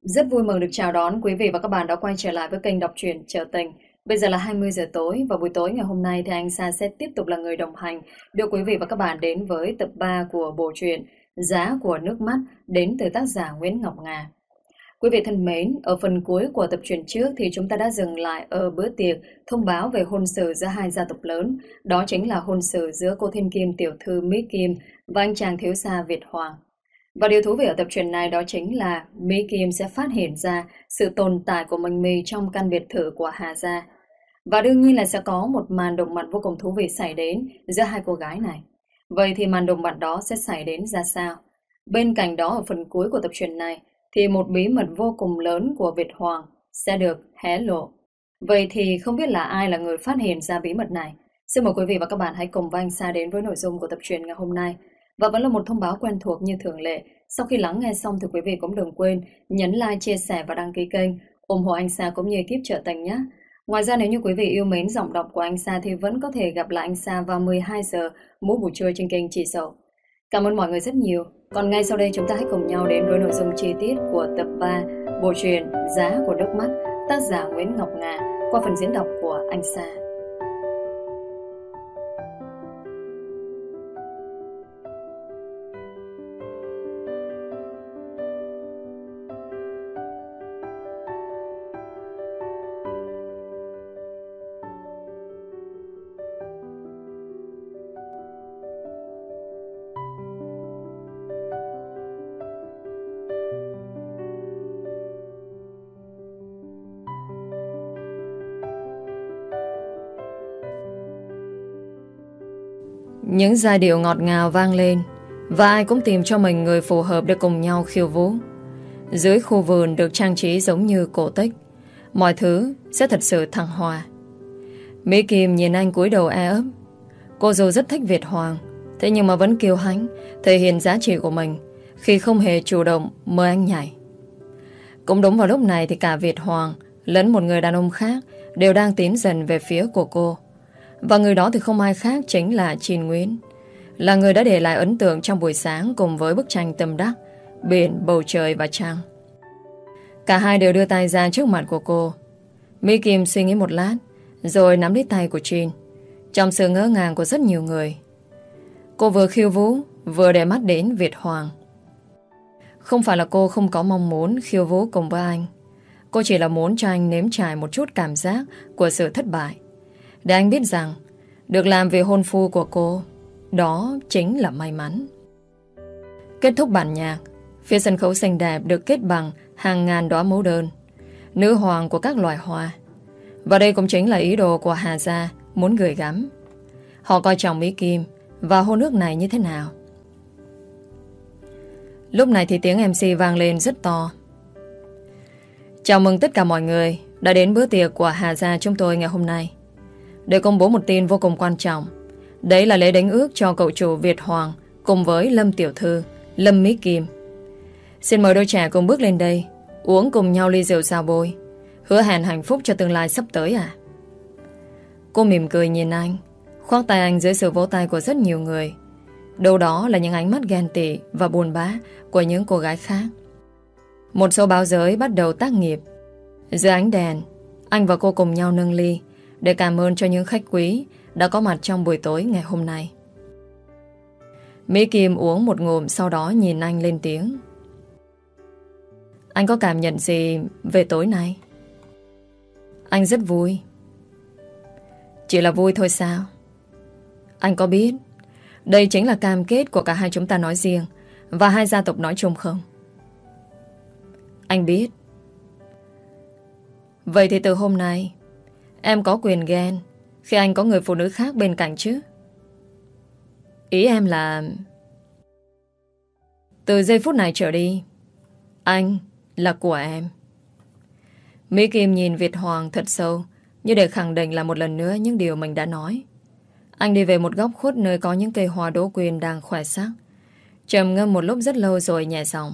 Rất vui mừng được chào đón quý vị và các bạn đã quay trở lại với kênh đọc truyện Chợ Tình. Bây giờ là 20 giờ tối và buổi tối ngày hôm nay thì anh Sa sẽ tiếp tục là người đồng hành đưa quý vị và các bạn đến với tập 3 của bộ truyện Giá của nước mắt đến từ tác giả Nguyễn Ngọc Nga. Quý vị thân mến, ở phần cuối của tập truyện trước thì chúng ta đã dừng lại ở bữa tiệc thông báo về hôn sự giữa hai gia tộc lớn, đó chính là hôn sự giữa cô thiên kim tiểu thư Mỹ Kim và anh chàng thiếu gia Việt Hoàng. Và điều thú vị ở tập truyện này đó chính là Mỹ Kim sẽ phát hiện ra sự tồn tại của Minh My trong căn biệt thự của Hà Gia. Và đương nhiên là sẽ có một màn động mặt vô cùng thú vị xảy đến giữa hai cô gái này. Vậy thì màn động mặt đó sẽ xảy đến ra sao? Bên cạnh đó ở phần cuối của tập truyện này thì một bí mật vô cùng lớn của Việt Hoàng sẽ được hé lộ. Vậy thì không biết là ai là người phát hiện ra bí mật này? Xin mời quý vị và các bạn hãy cùng với anh Sa đến với nội dung của tập truyện ngày hôm nay. Và vẫn là một thông báo quen thuộc như thường lệ. Sau khi lắng nghe xong thì quý vị cũng đừng quên nhấn like, chia sẻ và đăng ký kênh, ủng hộ anh Sa cũng như ekip Chợ Tình nhé. Ngoài ra nếu như quý vị yêu mến giọng đọc của anh Sa thì vẫn có thể gặp lại anh Sa vào 12 giờ mỗi buổi trưa trên kênh Chị Sầu. Cảm ơn mọi người rất nhiều. Còn ngay sau đây chúng ta hãy cùng nhau đến với nội dung chi tiết của tập 3 bộ truyện Giá của nước mắt, tác giả Nguyễn Ngọc Nga qua phần diễn đọc của anh Sa. Những giai điệu ngọt ngào vang lên và ai cũng tìm cho mình người phù hợp để cùng nhau khiêu vũ. Dưới khu vườn được trang trí giống như cổ tích, mọi thứ sẽ thật sự thăng hoa. Mỹ Kim nhìn anh cúi đầu e ấp. Cô dù rất thích Việt Hoàng, thế nhưng mà vẫn kiêu hãnh thể hiện giá trị của mình khi không hề chủ động mời anh nhảy. Cũng đúng vào lúc này thì cả Việt Hoàng lẫn một người đàn ông khác đều đang tiến dần về phía của cô. Và người đó thì không ai khác chính là Trinh Nguyễn, là người đã để lại ấn tượng trong buổi sáng cùng với bức tranh tâm đắc, biển, bầu trời và trăng. Cả hai đều đưa tay ra trước mặt của cô. Mỹ Kim suy nghĩ một lát rồi nắm lấy tay của Trinh. Trong sự ngỡ ngàng của rất nhiều người, cô vừa khiêu vũ vừa để mắt đến Việt Hoàng. Không phải là cô không có mong muốn khiêu vũ cùng với anh. Cô chỉ là muốn cho anh nếm trải một chút cảm giác của sự thất bại, để anh biết rằng được làm vì hôn phu của cô, đó chính là may mắn. Kết thúc bản nhạc, phía sân khấu xinh đẹp được kết bằng hàng ngàn đóa mẫu đơn, nữ hoàng của các loài hoa. Và đây cũng chính là ý đồ của Hà Gia muốn gửi gắm. Họ coi trọng Mỹ Kim và hôn ước này như thế nào. Lúc này thì tiếng MC vang lên rất to. Chào mừng tất cả mọi người đã đến bữa tiệc của Hà Gia chúng tôi ngày hôm nay, để công bố một tin vô cùng quan trọng. Đấy là lễ đánh ước cho cậu chủ Việt Hoàng cùng với Lâm Tiểu Thư, Lâm Mỹ Kim. Xin mời đôi trẻ cùng bước lên đây, uống cùng nhau ly rượu sao bôi, hứa hẹn hạnh phúc cho tương lai sắp tới à? Cô mỉm cười nhìn anh, khoác tay anh dưới sự vỗ tay của rất nhiều người. Đâu đó là những ánh mắt ghen tị và buồn bã của những cô gái khác. Một số báo giới bắt đầu tác nghiệp. Dưới ánh đèn, anh và cô cùng nhau nâng ly để cảm ơn cho những khách quý đã có mặt trong buổi tối ngày hôm nay. Mỹ Kim uống một ngụm, sau đó nhìn anh lên tiếng. Anh có cảm nhận gì về tối nay? Anh rất vui. Chỉ là vui thôi sao? Anh có biết đây chính là cam kết của cả hai chúng ta nói riêng và hai gia tộc nói chung không? Anh biết. Vậy thì từ hôm nay em có quyền ghen khi anh có người phụ nữ khác bên cạnh chứ? Ý em là từ giây phút này trở đi, anh là của em. Mỹ Kim nhìn Việt Hoàng thật sâu, như để khẳng định là một lần nữa những điều mình đã nói. Anh đi về một góc khuất nơi có những cây hoa đỗ quyên đang khoe sắc, trầm ngâm một lúc rất lâu rồi nhẹ giọng.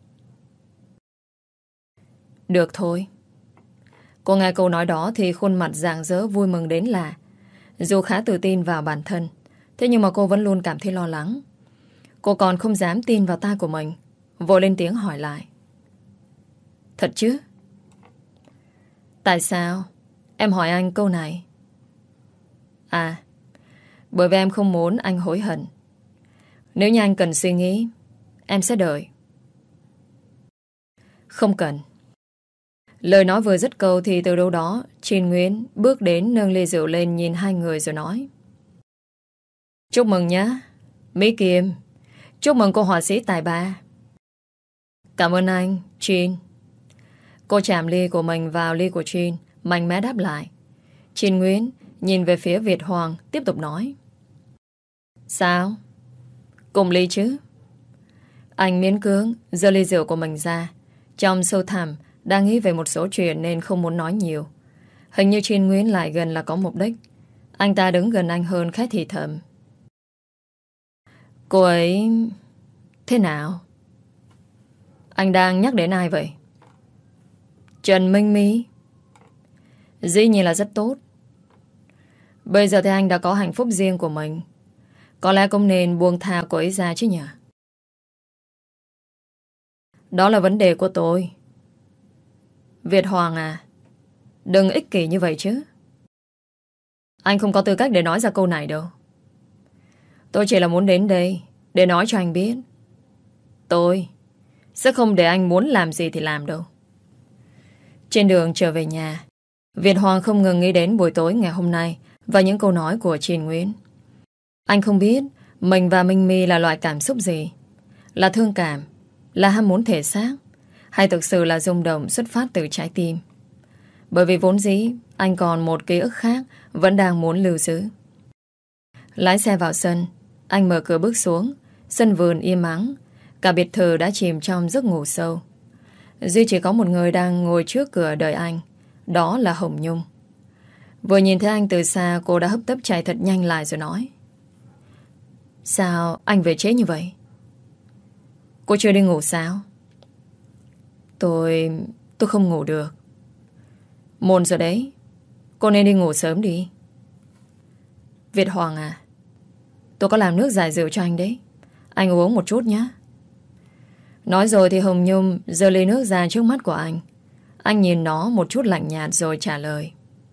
Được thôi. Cô nghe câu nói đó thì khuôn mặt rạng rỡ vui mừng đến lạ. Dù khá tự tin vào bản thân, thế nhưng mà cô vẫn luôn cảm thấy lo lắng. Cô còn không dám tin vào tai của mình, vội lên tiếng hỏi lại. Thật chứ? Tại sao em hỏi anh câu này? À, bởi vì em không muốn anh hối hận. Nếu như anh cần suy nghĩ, em sẽ đợi. Không cần. Lời nói vừa dứt câu thì từ đâu đó Trình Nguyễn bước đến nâng ly rượu lên nhìn hai người rồi nói: Chúc mừng nhá Mỹ Kim. Chúc mừng cô họa sĩ tài ba. Cảm ơn anh, Chin. Cô chạm ly của mình vào ly của Chin, mạnh mẽ đáp lại. Trình Nguyễn nhìn về phía Việt Hoàng, tiếp tục nói: Sao? Cùng ly chứ? Anh miễn cưỡng giơ ly rượu của mình ra. Trong sâu thẳm đang nghĩ về một số chuyện nên không muốn nói nhiều. Hình như Trình Nguyễn lại gần là có mục đích. Anh ta đứng gần anh hơn, khẽ thì thầm: Cô ấy thế nào? Anh đang nhắc đến ai vậy? Trần Minh My. Dĩ nhiên là rất tốt. Bây giờ thì anh đã có hạnh phúc riêng của mình. Có lẽ cũng nên buông tha cô ấy ra chứ nhỉ? Đó là vấn đề của tôi. Việt Hoàng à, đừng ích kỷ như vậy chứ. Anh không có tư cách để nói ra câu này đâu. Tôi chỉ là muốn đến đây để nói cho anh biết tôi sẽ không để anh muốn làm gì thì làm đâu. Trên đường trở về nhà, Việt Hoàng không ngừng nghĩ đến buổi tối ngày hôm nay và những câu nói của Trình Nguyễn. Anh không biết mình và Minh My là loại cảm xúc gì. Là thương cảm, là ham muốn thể xác, hay thực sự là rung động xuất phát từ trái tim. Bởi vì vốn dĩ anh còn một ký ức khác vẫn đang muốn lưu giữ. Lái xe vào sân, anh mở cửa bước xuống. Sân vườn im ắng, cả biệt thự đã chìm trong giấc ngủ sâu. Duy chỉ có một người đang ngồi trước cửa đợi anh. Đó là Hồng Nhung. Vừa nhìn thấy anh từ xa, cô đã hấp tấp chạy thật nhanh lại rồi nói: Sao anh về trễ như vậy? Cô chưa đi ngủ sao? Tôi không ngủ được. Muộn rồi đấy, cô nên đi ngủ sớm đi. Việt Hoàng à, tôi có làm nước giải rượu cho anh đấy, anh uống một chút nhé. Nói rồi thì Hồng Nhung giơ ly nước ra trước mắt của anh. Anh nhìn nó một chút lạnh nhạt rồi trả lời: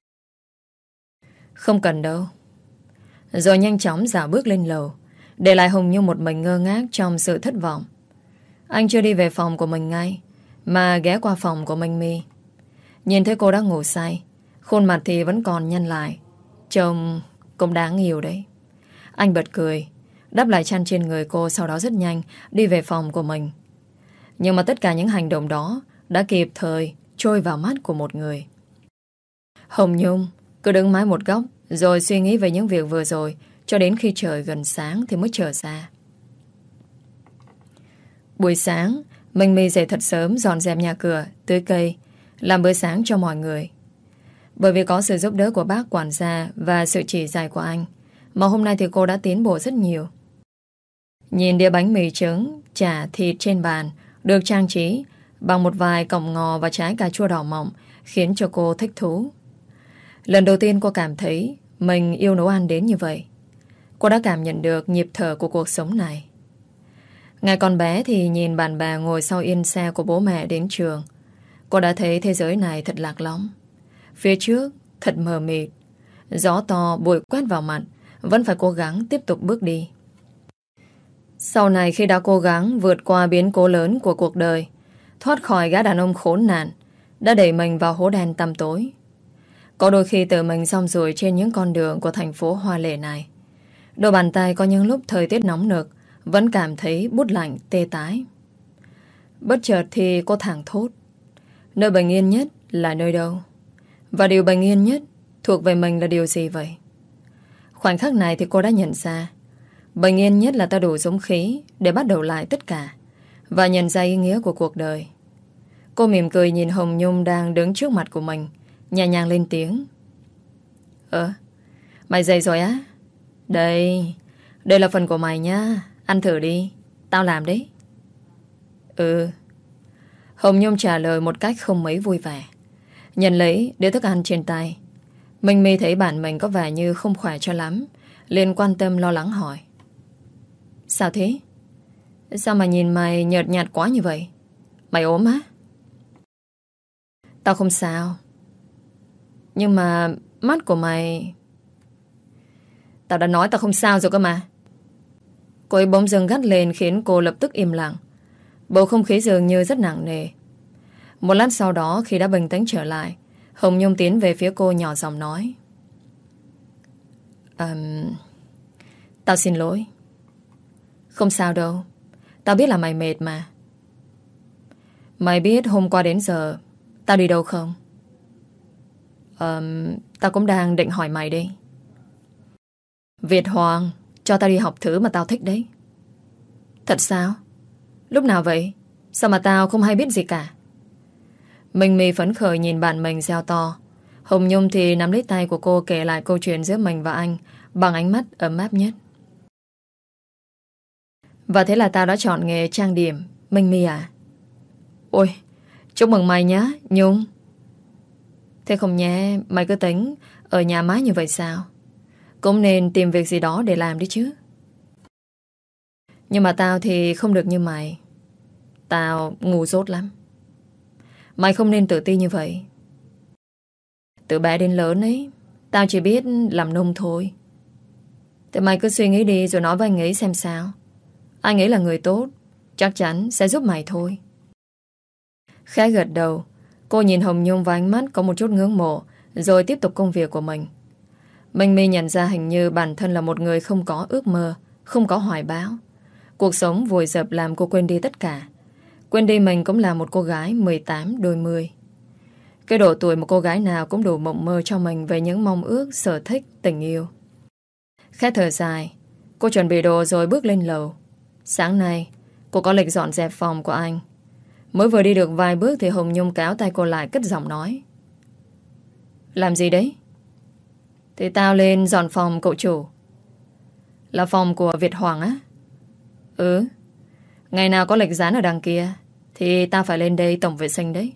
Không cần đâu. Rồi nhanh chóng dạo bước lên lầu, để lại Hồng Nhung một mình ngơ ngác trong sự thất vọng. Anh chưa đi về phòng của mình ngay, mà ghé qua phòng của Minh My. Nhìn thấy cô đã ngủ say, khuôn mặt thì vẫn còn nhăn lại, trông cũng đáng yêu đấy. Anh bật cười, đắp lại chăn trên người cô, sau đó rất nhanh đi về phòng của mình. Nhưng mà tất cả những hành động đó đã kịp thời trôi vào mắt của một người. Hồng Nhung cứ đứng mãi một góc, rồi suy nghĩ về những việc vừa rồi, cho đến khi trời gần sáng thì mới trở ra. Buổi sáng, Minh My dậy thật sớm dọn dẹp nhà cửa, tưới cây, làm bữa sáng cho mọi người. Bởi vì có sự giúp đỡ của bác quản gia và sự chỉ dạy của anh, mà hôm nay thì cô đã tiến bộ rất nhiều. Nhìn đĩa bánh mì trứng, chả, thịt trên bàn được trang trí bằng một vài cọng ngò và trái cà chua đỏ mọng khiến cho cô thích thú. Lần đầu tiên cô cảm thấy mình yêu nấu ăn đến như vậy. Cô đã cảm nhận được nhịp thở của cuộc sống này. Ngày còn bé thì nhìn bạn bè ngồi sau yên xe của bố mẹ đến trường, cô đã thấy thế giới này thật lạc lõng. Phía trước thật mờ mịt, gió to bụi quét vào mặt, vẫn phải cố gắng tiếp tục bước đi. Sau này khi đã cố gắng vượt qua biến cố lớn của cuộc đời, thoát khỏi gã đàn ông khốn nạn đã đẩy mình vào hố đen tăm tối, có đôi khi tự mình rong ruổi trên những con đường của thành phố hoa lệ này, đôi bàn tay có những lúc thời tiết nóng nực vẫn cảm thấy bút lạnh tê tái. Bất chợt thì cô thảng thốt: nơi bình yên nhất là nơi đâu? Và điều bình yên nhất thuộc về mình là điều gì vậy? Khoảnh khắc này thì cô đã nhận ra bình yên nhất là ta đủ dũng khí để bắt đầu lại tất cả và nhận ra ý nghĩa của cuộc đời. Cô mỉm cười nhìn Hồng Nhung đang đứng trước mặt của mình, nhẹ nhàng lên tiếng: Mày dậy rồi á? Đây là phần của mày nhá, ăn thử đi, tao làm đấy. Hồng Nhung trả lời một cách không mấy vui vẻ, nhận lấy đĩa thức ăn trên tay. Minh My thấy bạn mình có vẻ như không khỏe cho lắm, liền quan tâm lo lắng hỏi: Sao thế? Sao mà nhìn mày nhợt nhạt quá như vậy? Mày ốm á? Tao không sao. Nhưng mà mắt của mày... Tao đã nói tao không sao rồi cơ mà. Cô ấy bỗng dưng gắt lên khiến cô lập tức im lặng. Bầu không khí dường như rất nặng nề. Một lát sau đó khi đã bình tĩnh trở lại, Hồng Nhung tiến về phía cô nhỏ giọng nói. Tao xin lỗi. Không sao đâu. Tao biết là mày mệt mà. Mày biết hôm qua đến giờ tao đi đâu không? Tao cũng đang định hỏi mày đây. Việt Hoàng cho tao đi học thứ mà tao thích đấy. Thật sao? Lúc nào vậy? Sao mà tao không hay biết gì cả? Minh My phấn khởi nhìn bạn mình reo to. Hồng Nhung thì nắm lấy tay của cô kể lại câu chuyện giữa mình và anh bằng ánh mắt ấm áp nhất. Và thế là tao đã chọn nghề trang điểm. Minh My à? Ôi, chúc mừng mày nhá, Nhung. Thế không nhé, mày cứ tính ở nhà mãi như vậy sao? Cũng nên tìm việc gì đó để làm đi chứ. Nhưng mà tao thì không được như mày. Tao ngu dốt lắm. Mày không nên tự ti như vậy. Từ bé đến lớn ấy, tao chỉ biết làm nông thôi. Thế mày cứ suy nghĩ đi rồi nói với anh ấy xem sao. Anh ấy là người tốt, chắc chắn sẽ giúp mày thôi. Khẽ gật đầu, cô nhìn Hồng Nhung với ánh mắt có một chút ngưỡng mộ, rồi tiếp tục công việc của mình. Minh My nhận ra hình như bản thân là một người không có ước mơ, không có hoài bão. Cuộc sống vùi dập làm cô quên đi tất cả. Quên đi mình cũng là một cô gái 18 đôi 10. Cái độ tuổi một cô gái nào cũng đủ mộng mơ cho mình về những mong ước, sở thích, tình yêu. Khẽ thở dài, cô chuẩn bị đồ rồi bước lên lầu. Sáng nay, cô có lịch dọn dẹp phòng của anh. Mới vừa đi được vài bước thì Hồng Nhung kéo tay cô lại cất giọng nói. Làm gì đấy? Thì tao lên dọn phòng cậu chủ. Là phòng của Việt Hoàng á? Ừ. Ngày nào có lịch dán ở đằng kia thì tao phải lên đây tổng vệ sinh đấy.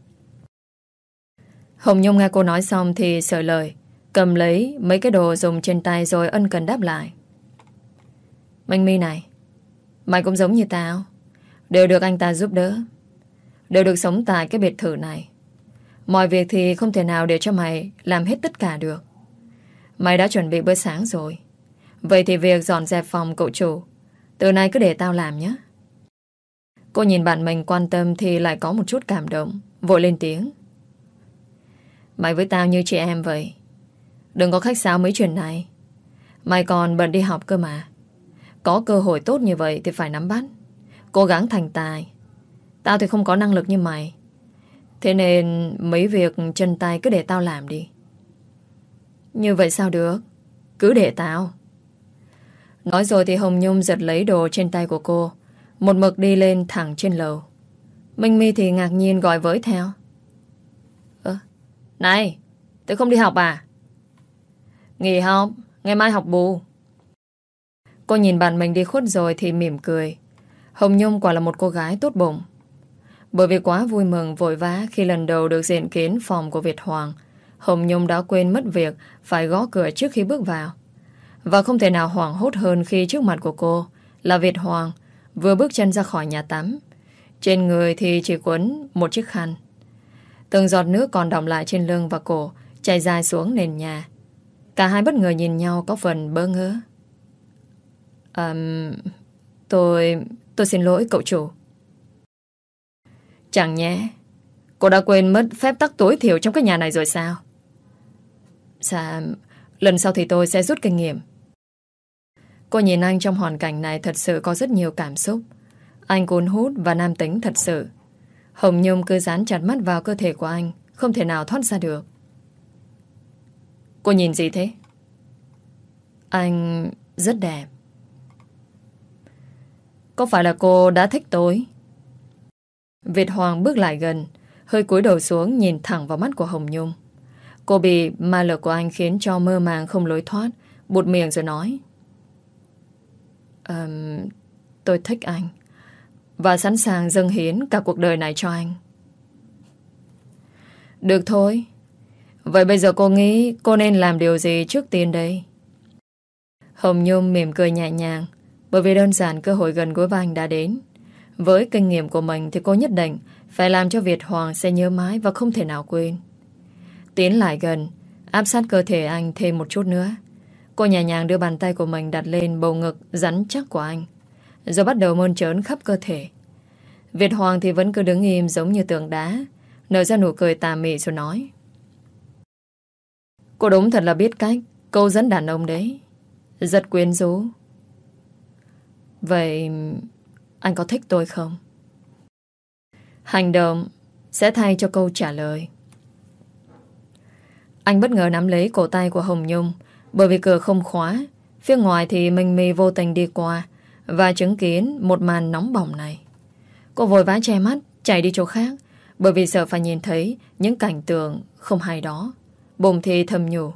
Hồng Nhung nghe cô nói xong thì sửa lời, cầm lấy mấy cái đồ dùng trên tay rồi ân cần đáp lại. Minh My này, mày cũng giống như tao, đều được anh ta giúp đỡ, đều được sống tại cái biệt thự này. Mọi việc thì không thể nào để cho mày làm hết tất cả được. Mày đã chuẩn bị bữa sáng rồi, vậy thì việc dọn dẹp phòng cậu chủ từ nay cứ để tao làm nhé. Cô nhìn bạn mình quan tâm thì lại có một chút cảm động, vội lên tiếng. Mày với tao như chị em vậy, đừng có khách sáo mấy chuyện này. Mày còn bận đi học cơ mà. Có cơ hội tốt như vậy thì phải nắm bắt, cố gắng thành tài. Tao thì không có năng lực như mày, thế nên mấy việc chân tay cứ để tao làm đi. Như vậy sao được? Cứ để tao. Nói rồi thì Hồng Nhung giật lấy đồ trên tay của cô, một mực đi lên thẳng trên lầu. Minh My thì ngạc nhiên gọi với theo. Này, tôi không đi học à? Nghỉ học, ngày mai học bù. Cô nhìn bạn mình đi khuất rồi thì mỉm cười. Hồng Nhung quả là một cô gái tốt bụng. Bởi vì quá vui mừng vội vã khi lần đầu được diện kiến phòng của Việt Hoàng, Hồng Nhung đã quên mất việc phải gõ cửa trước khi bước vào. Và không thể nào hoảng hốt hơn khi trước mặt của cô là Việt Hoàng vừa bước chân ra khỏi nhà tắm. Trên người thì chỉ quấn một chiếc khăn. Từng giọt nước còn đọng lại trên lưng và cổ chảy dài xuống nền nhà. Cả hai bất ngờ nhìn nhau có phần bỡ ngỡ. Tôi xin lỗi cậu chủ. Chẳng nhẽ cô đã quên mất phép tắc tối thiểu trong cái nhà này rồi sao? Dạ, lần sau thì tôi sẽ rút kinh nghiệm. Cô nhìn anh trong hoàn cảnh này thật sự có rất nhiều cảm xúc. Anh cuốn hút và nam tính thật sự. Hồng Nhung cứ dán chặt mắt vào cơ thể của anh, không thể nào thoát ra được. Cô nhìn gì thế? Anh rất đẹp. Có phải là cô đã thích tôi? Việt Hoàng bước lại gần, hơi cúi đầu xuống nhìn thẳng vào mắt của Hồng Nhung. Cô bị ma lực của anh khiến cho mơ màng không lối thoát, bụt miệng rồi nói. Tôi thích anh và sẵn sàng dâng hiến cả cuộc đời này cho anh. Được thôi. Vậy bây giờ cô nghĩ cô nên làm điều gì trước tiên đây? Hồng Nhung mỉm cười nhẹ nhàng, bởi vì đơn giản cơ hội gần gũi với anh đã đến. Với kinh nghiệm của mình thì cô nhất định phải làm cho Việt Hoàng sẽ nhớ mãi và không thể nào quên. Tiến lại gần, áp sát cơ thể anh thêm một chút nữa. Cô nhẹ nhàng đưa bàn tay của mình đặt lên bầu ngực rắn chắc của anh, rồi bắt đầu mơn trớn khắp cơ thể. Việt Hoàng thì vẫn cứ đứng im giống như tượng đá, nở ra nụ cười tà mị rồi nói: Cô đúng thật là biết cách câu dẫn đàn ông đấy. Rất quyến rũ. Vậy anh có thích tôi không? Hành động sẽ thay cho câu trả lời. Anh bất ngờ nắm lấy cổ tay của Hồng Nhung. Bởi vì cửa không khóa, phía ngoài thì Minh My vô tình đi qua và chứng kiến một màn nóng bỏng này. Cô vội vã che mắt, chạy đi chỗ khác, bởi vì sợ phải nhìn thấy những cảnh tượng không hay đó. Bụng thì thầm nhủ: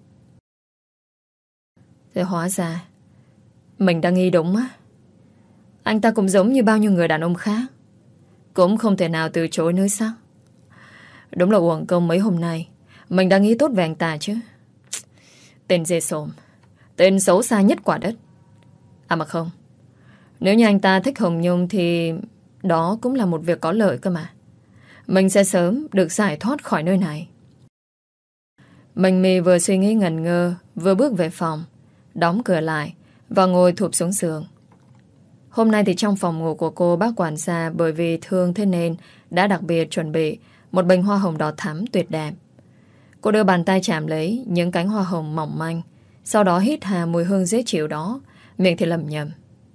Thế hóa ra mình đang nghi đúng á. Anh ta cũng giống như bao nhiêu người đàn ông khác, cũng không thể nào từ chối nơi sắc. Đúng là uổng công mấy hôm nay mình đang nghĩ tốt về anh ta chứ. Tên dê sồm, tên xấu xa nhất quả đất. À mà không, nếu như anh ta thích Hồng Nhung thì đó cũng là một việc có lợi cơ mà. Mình sẽ sớm được giải thoát khỏi nơi này. Mình mì vừa suy nghĩ ngẩn ngơ, vừa bước về phòng, đóng cửa lại và ngồi thụp xuống giường. Hôm nay thì trong phòng ngủ của cô, bác quản gia bởi vì thương thế nên đã đặc biệt chuẩn bị một bình hoa hồng đỏ thắm tuyệt đẹp. Cô đưa bàn tay chạm lấy những cánh hoa hồng mỏng manh, sau đó hít hà mùi hương dễ chịu đó, miệng thì lẩm nhẩm: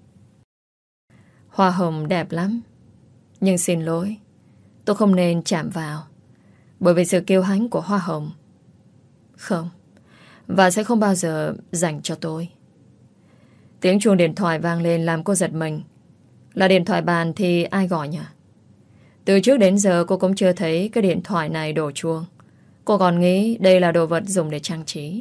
Hoa hồng đẹp lắm, nhưng xin lỗi, tôi không nên chạm vào, bởi vì sự kiêu hãnh của hoa hồng không, và sẽ không bao giờ dành cho tôi. Tiếng chuông điện thoại vang lên làm cô giật mình. Là điện thoại bàn thì ai gọi nhỉ? Từ trước đến giờ cô cũng chưa thấy cái điện thoại này đổ chuông. Cô còn nghĩ đây là đồ vật dùng để trang trí.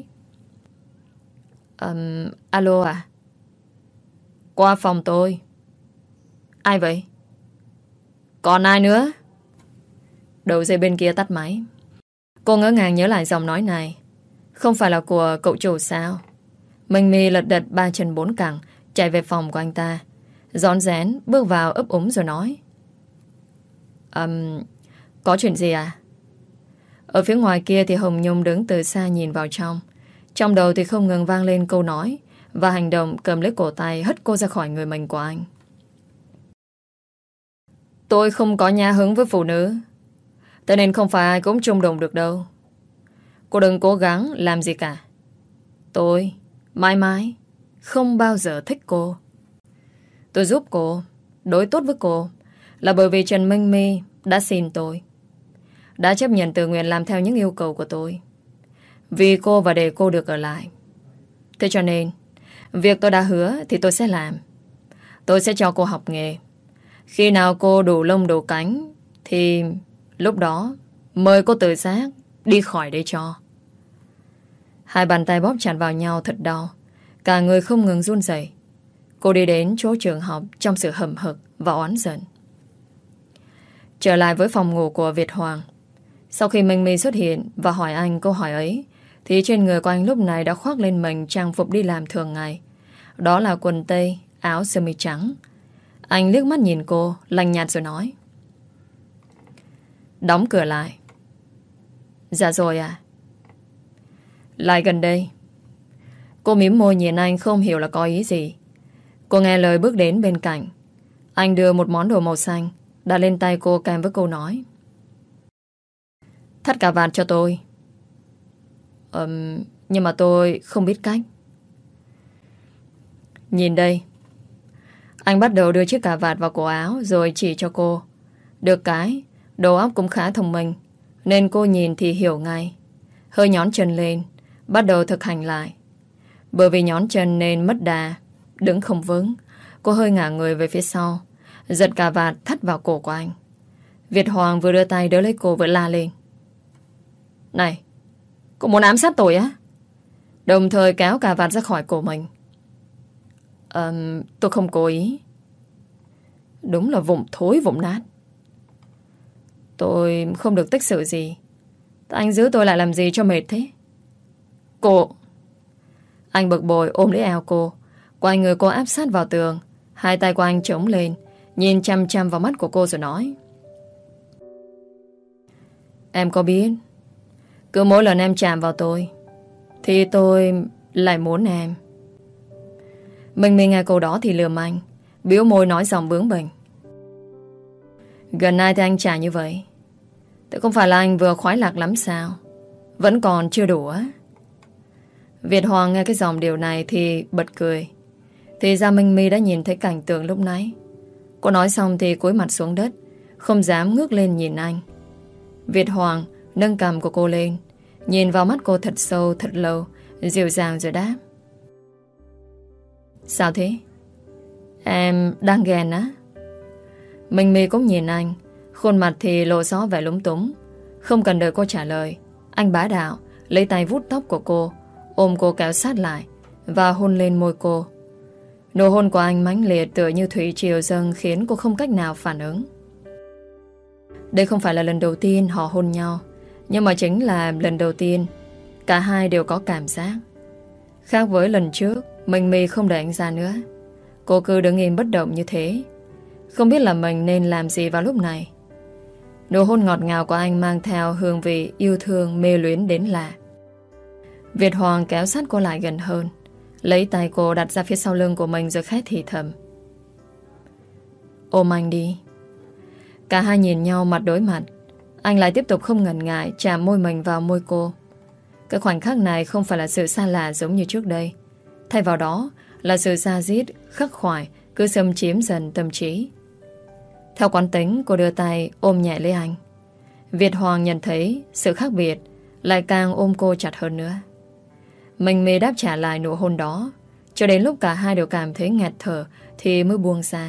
Alo à? Qua phòng tôi. Ai vậy? Còn ai nữa? Đầu dây bên kia tắt máy. Cô ngỡ ngàng nhớ lại giọng nói này. Không phải là của cậu chủ sao? Minh My lật đật 3 chân 4 cẳng chạy về phòng của anh ta, rón rén bước vào ấp úng rồi nói: Có chuyện gì à? Ở phía ngoài kia thì Hồng Nhung đứng từ xa nhìn vào trong. Trong đầu thì không ngừng vang lên câu nói và hành động cầm lấy cổ tay hất cô ra khỏi người mình của anh. Tôi không có nhã hứng với phụ nữ, thế nên không phải ai cũng chung đồng được đâu. Cô đừng cố gắng làm gì cả. Tôi mãi mãi không bao giờ thích cô. Tôi giúp cô, đối tốt với cô là bởi vì Trần Minh My đã xin tôi, đã chấp nhận tự nguyện làm theo những yêu cầu của tôi, vì cô và để cô được ở lại. Thế cho nên việc tôi đã hứa thì tôi sẽ làm. Tôi sẽ cho cô học nghề. Khi nào cô đủ lông đủ cánh thì lúc đó mời cô tự giác đi khỏi đây cho. Hai bàn tay bóp chặt vào nhau thật đau, cả người không ngừng run rẩy. Cô đi đến chỗ trường học trong sự hậm hực và oán giận. Trở lại với phòng ngủ của Việt Hoàng, sau khi Minh My xuất hiện và hỏi anh câu hỏi ấy, thì trên người của anh lúc này đã khoác lên mình trang phục đi làm thường ngày. Đó là quần tây, áo sơ mi trắng. Anh liếc mắt nhìn cô, lạnh nhạt rồi nói: Đóng cửa lại. Dạ rồi à? Lại gần đây. Cô mím môi nhìn anh không hiểu là có ý gì. Cô nghe lời bước đến bên cạnh. Anh đưa một món đồ màu xanh đặt lên tay cô kèm với câu nói: Thắt cà vạt cho tôi. Nhưng mà tôi không biết cách. Nhìn đây. Anh bắt đầu đưa chiếc cà vạt vào cổ áo rồi chỉ cho cô. Được cái đầu óc cũng khá thông minh, nên cô nhìn thì hiểu ngay. Hơi nhón chân lên, bắt đầu thực hành lại. Bởi vì nhón chân nên mất đà, đứng không vững, cô hơi ngả người về phía sau, giật cà vạt thắt vào cổ của anh. Việt Hoàng vừa đưa tay đỡ lấy cô vừa la lên: Này, cô muốn ám sát tôi á? Đồng thời kéo cà vạt ra khỏi cổ mình. Tôi không cố ý. Đúng là vụng thối vụng nát. Tôi không được tích sự gì. Anh giữ tôi lại làm gì cho mệt thế? Cô! Anh bực bội ôm lấy eo cô, quay người cô áp sát vào tường. Hai tay của anh chống lên, nhìn chăm chăm vào mắt của cô rồi nói: Em có biết, cứ mỗi lần em chạm vào tôi thì tôi lại muốn em. Mình nghe câu đó thì lườm anh, biếu môi nói giọng bướng bỉnh. Gần ai thì anh trả như vậy. Thế không phải là anh vừa khoái lạc lắm sao? Vẫn còn chưa đủ á? Việt Hoàng nghe cái dòng điều này thì bật cười. Thì ra Minh My đã nhìn thấy cảnh tượng lúc nãy. Cô nói xong thì cúi mặt xuống đất, không dám ngước lên nhìn anh. Việt Hoàng nâng cằm của cô lên, nhìn vào mắt cô thật sâu thật lâu, dịu dàng rồi đáp. Sao thế? Em đang ghen á? Minh My cũng nhìn anh, khuôn mặt thì lộ rõ vẻ lúng túng. Không cần đợi cô trả lời, anh bá đạo lấy tay vuốt tóc của cô, ôm cô kéo sát lại và hôn lên môi cô. Nụ hôn của anh mãnh liệt tựa như thủy triều dâng, khiến cô không cách nào phản ứng. Đây không phải là lần đầu tiên họ hôn nhau, nhưng mà chính là lần đầu tiên cả hai đều có cảm giác. Khác với lần trước, Minh My không để anh ra nữa. Cô cứ đứng im bất động như thế, không biết là mình nên làm gì vào lúc này. Nụ hôn ngọt ngào của anh mang theo hương vị yêu thương mê luyến đến lạ. Việt Hoàng kéo sát cô lại gần hơn, lấy tay cô đặt ra phía sau lưng của mình rồi khẽ thì thầm. Ôm anh đi. Cả hai nhìn nhau mặt đối mặt. Anh lại tiếp tục không ngần ngại chạm môi mình vào môi cô. Cái khoảnh khắc này không phải là sự xa lạ giống như trước đây. Thay vào đó là sự da diết, khắc khoải, cứ xâm chiếm dần tâm trí. Theo quán tính, cô đưa tay ôm nhẹ lấy anh. Việt Hoàng nhận thấy sự khác biệt, lại càng ôm cô chặt hơn nữa. Mình mê đáp trả lại nụ hôn đó, cho đến lúc cả hai đều cảm thấy nghẹt thở thì mới buông ra.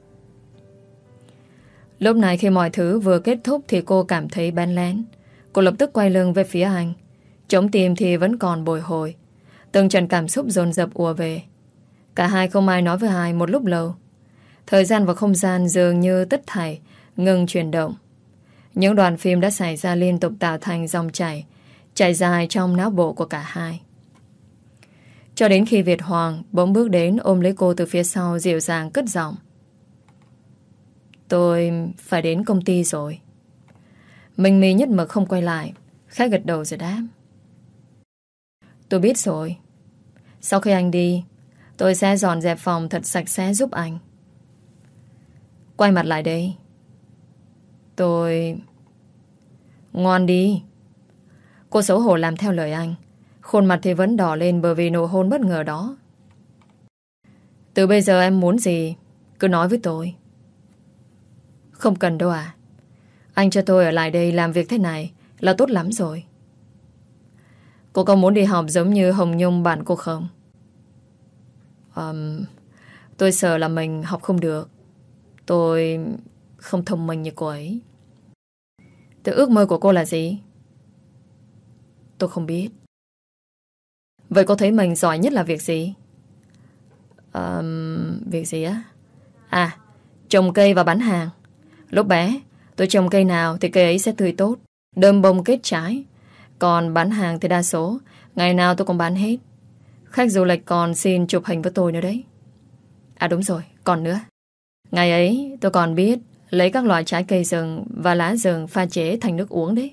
Lúc này khi mọi thứ vừa kết thúc thì cô cảm thấy bén lén. Cô lập tức quay lưng về phía anh. Trống tim thì vẫn còn bồi hồi. Từng trận cảm xúc dồn dập ùa về. Cả hai không ai nói với ai một lúc lâu. Thời gian và không gian dường như tất thảy ngừng chuyển động. Những đoạn phim đã xảy ra liên tục tạo thành dòng chảy, chảy dài trong não bộ của cả hai. Cho đến khi Việt Hoàng bỗng bước đến ôm lấy cô từ phía sau, dịu dàng cất giọng. Tôi phải đến công ty rồi. Minh My nhất mực không quay lại, khẽ gật đầu rồi đáp. Tôi biết rồi. Sau khi anh đi, tôi sẽ dọn dẹp phòng thật sạch sẽ giúp anh. Quay mặt lại đây. Tôi... Ngoan đi. Cô xấu hổ làm theo lời anh. Khuôn mặt thì vẫn đỏ lên bởi vì nụ hôn bất ngờ đó. Từ bây giờ em muốn gì cứ nói với tôi. Không cần đâu à. Anh cho tôi ở lại đây làm việc thế này là tốt lắm rồi. Cô có muốn đi học giống như Hồng Nhung bạn cô không? Tôi sợ là mình học không được. Tôi không thông minh như cô ấy. Thế ước mơ của cô là gì? Tôi không biết. Vậy cô thấy mình giỏi nhất là việc gì? Việc gì á? À, trồng cây và bán hàng. Lúc bé, tôi trồng cây nào thì cây ấy sẽ tươi tốt, đơm bông kết trái. Còn bán hàng thì đa số ngày nào tôi cũng bán hết. Khách du lịch còn xin chụp hình với tôi nữa đấy. À đúng rồi, còn nữa. Ngày ấy tôi còn biết lấy các loại trái cây rừng và lá rừng pha chế thành nước uống đấy.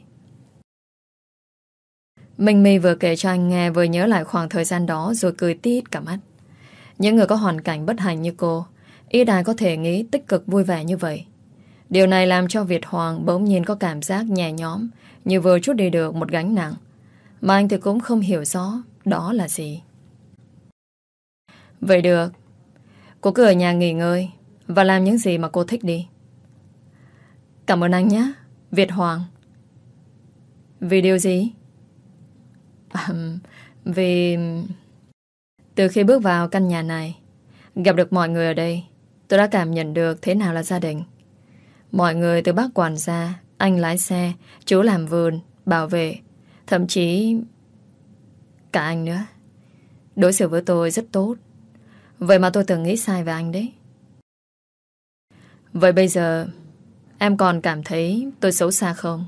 Minh My vừa kể cho anh nghe vừa nhớ lại khoảng thời gian đó rồi cười tít cả mắt. Những người có hoàn cảnh bất hạnh như cô, ít ai có thể nghĩ tích cực vui vẻ như vậy. Điều này làm cho Việt Hoàng bỗng nhiên có cảm giác nhẹ nhõm, như vừa trút đi được một gánh nặng, mà anh thì cũng không hiểu rõ đó là gì. Vậy được, cô cứ ở nhà nghỉ ngơi và làm những gì mà cô thích đi. Cảm ơn anh nhé, Việt Hoàng. Vì điều gì? Vì từ khi bước vào căn nhà này, gặp được mọi người ở đây, tôi đã cảm nhận được thế nào là gia đình. Mọi người từ bác quản gia, anh lái xe, chú làm vườn, bảo vệ, thậm chí cả anh nữa, đối xử với tôi rất tốt. Vậy mà tôi từng nghĩ sai về anh đấy. Vậy bây giờ em còn cảm thấy tôi xấu xa không?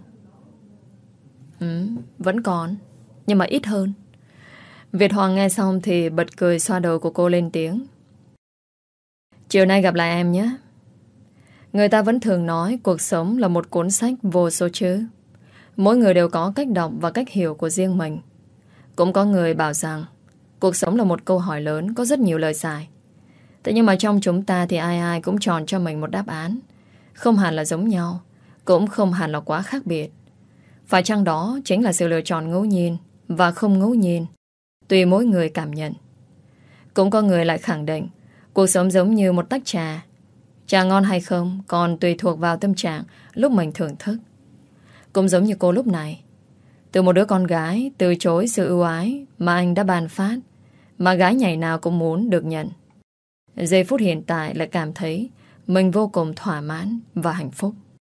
Vẫn còn, nhưng mà ít hơn. Việt Hoàng nghe xong thì bật cười xoa đầu của cô lên tiếng. Chiều nay gặp lại em nhé. Người ta vẫn thường nói cuộc sống là một cuốn sách vô số chữ. Mỗi người đều có cách đọc và cách hiểu của riêng mình. Cũng có người bảo rằng cuộc sống là một câu hỏi lớn, có rất nhiều lời giải. Thế nhưng mà trong chúng ta thì ai ai cũng chọn cho mình một đáp án. Không hẳn là giống nhau, cũng không hẳn là quá khác biệt. Phải chăng đó chính là sự lựa chọn ngẫu nhiên và không ngẫu nhiên, tùy mỗi người cảm nhận. Cũng có người lại khẳng định cuộc sống giống như một tách trà. Trà ngon hay không còn tùy thuộc vào tâm trạng lúc mình thưởng thức. Cũng giống như cô lúc này, từ một đứa con gái từ chối sự ưu ái mà anh đã ban phát, mà gái nhảy nào cũng muốn được nhận. Giây phút hiện tại lại cảm thấy mình vô cùng thỏa mãn và hạnh phúc.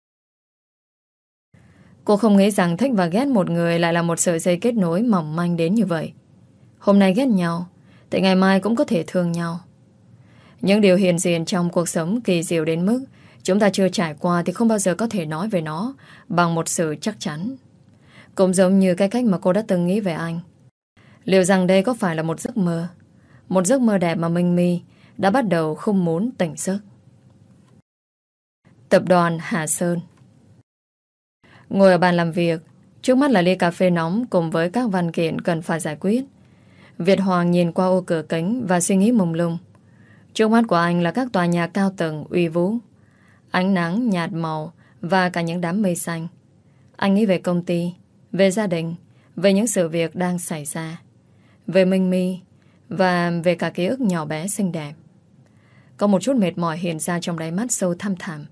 Cô không nghĩ rằng thích và ghét một người lại là một sợi dây kết nối mỏng manh đến như vậy. Hôm nay ghét nhau thì ngày mai cũng có thể thương nhau. Những điều hiện diện trong cuộc sống kỳ diệu đến mức chúng ta chưa trải qua thì không bao giờ có thể nói về nó bằng một sự chắc chắn. Cũng giống như cái cách mà cô đã từng nghĩ về anh. Liệu rằng đây có phải là một giấc mơ? Một giấc mơ đẹp mà Minh My đã bắt đầu không muốn tỉnh giấc. Tập đoàn Hà Sơn. Ngồi ở bàn làm việc, trước mắt là ly cà phê nóng cùng với các văn kiện cần phải giải quyết. Việt Hoàng nhìn qua ô cửa kính và suy nghĩ mông lung. Trước mắt của anh là các tòa nhà cao tầng uy vũ, ánh nắng nhạt màu và cả những đám mây xanh. Anh nghĩ về công ty, về gia đình, về những sự việc đang xảy ra, về Minh My và về cả ký ức nhỏ bé xinh đẹp. Có một chút mệt mỏi hiện ra trong đáy mắt sâu thăm thẳm.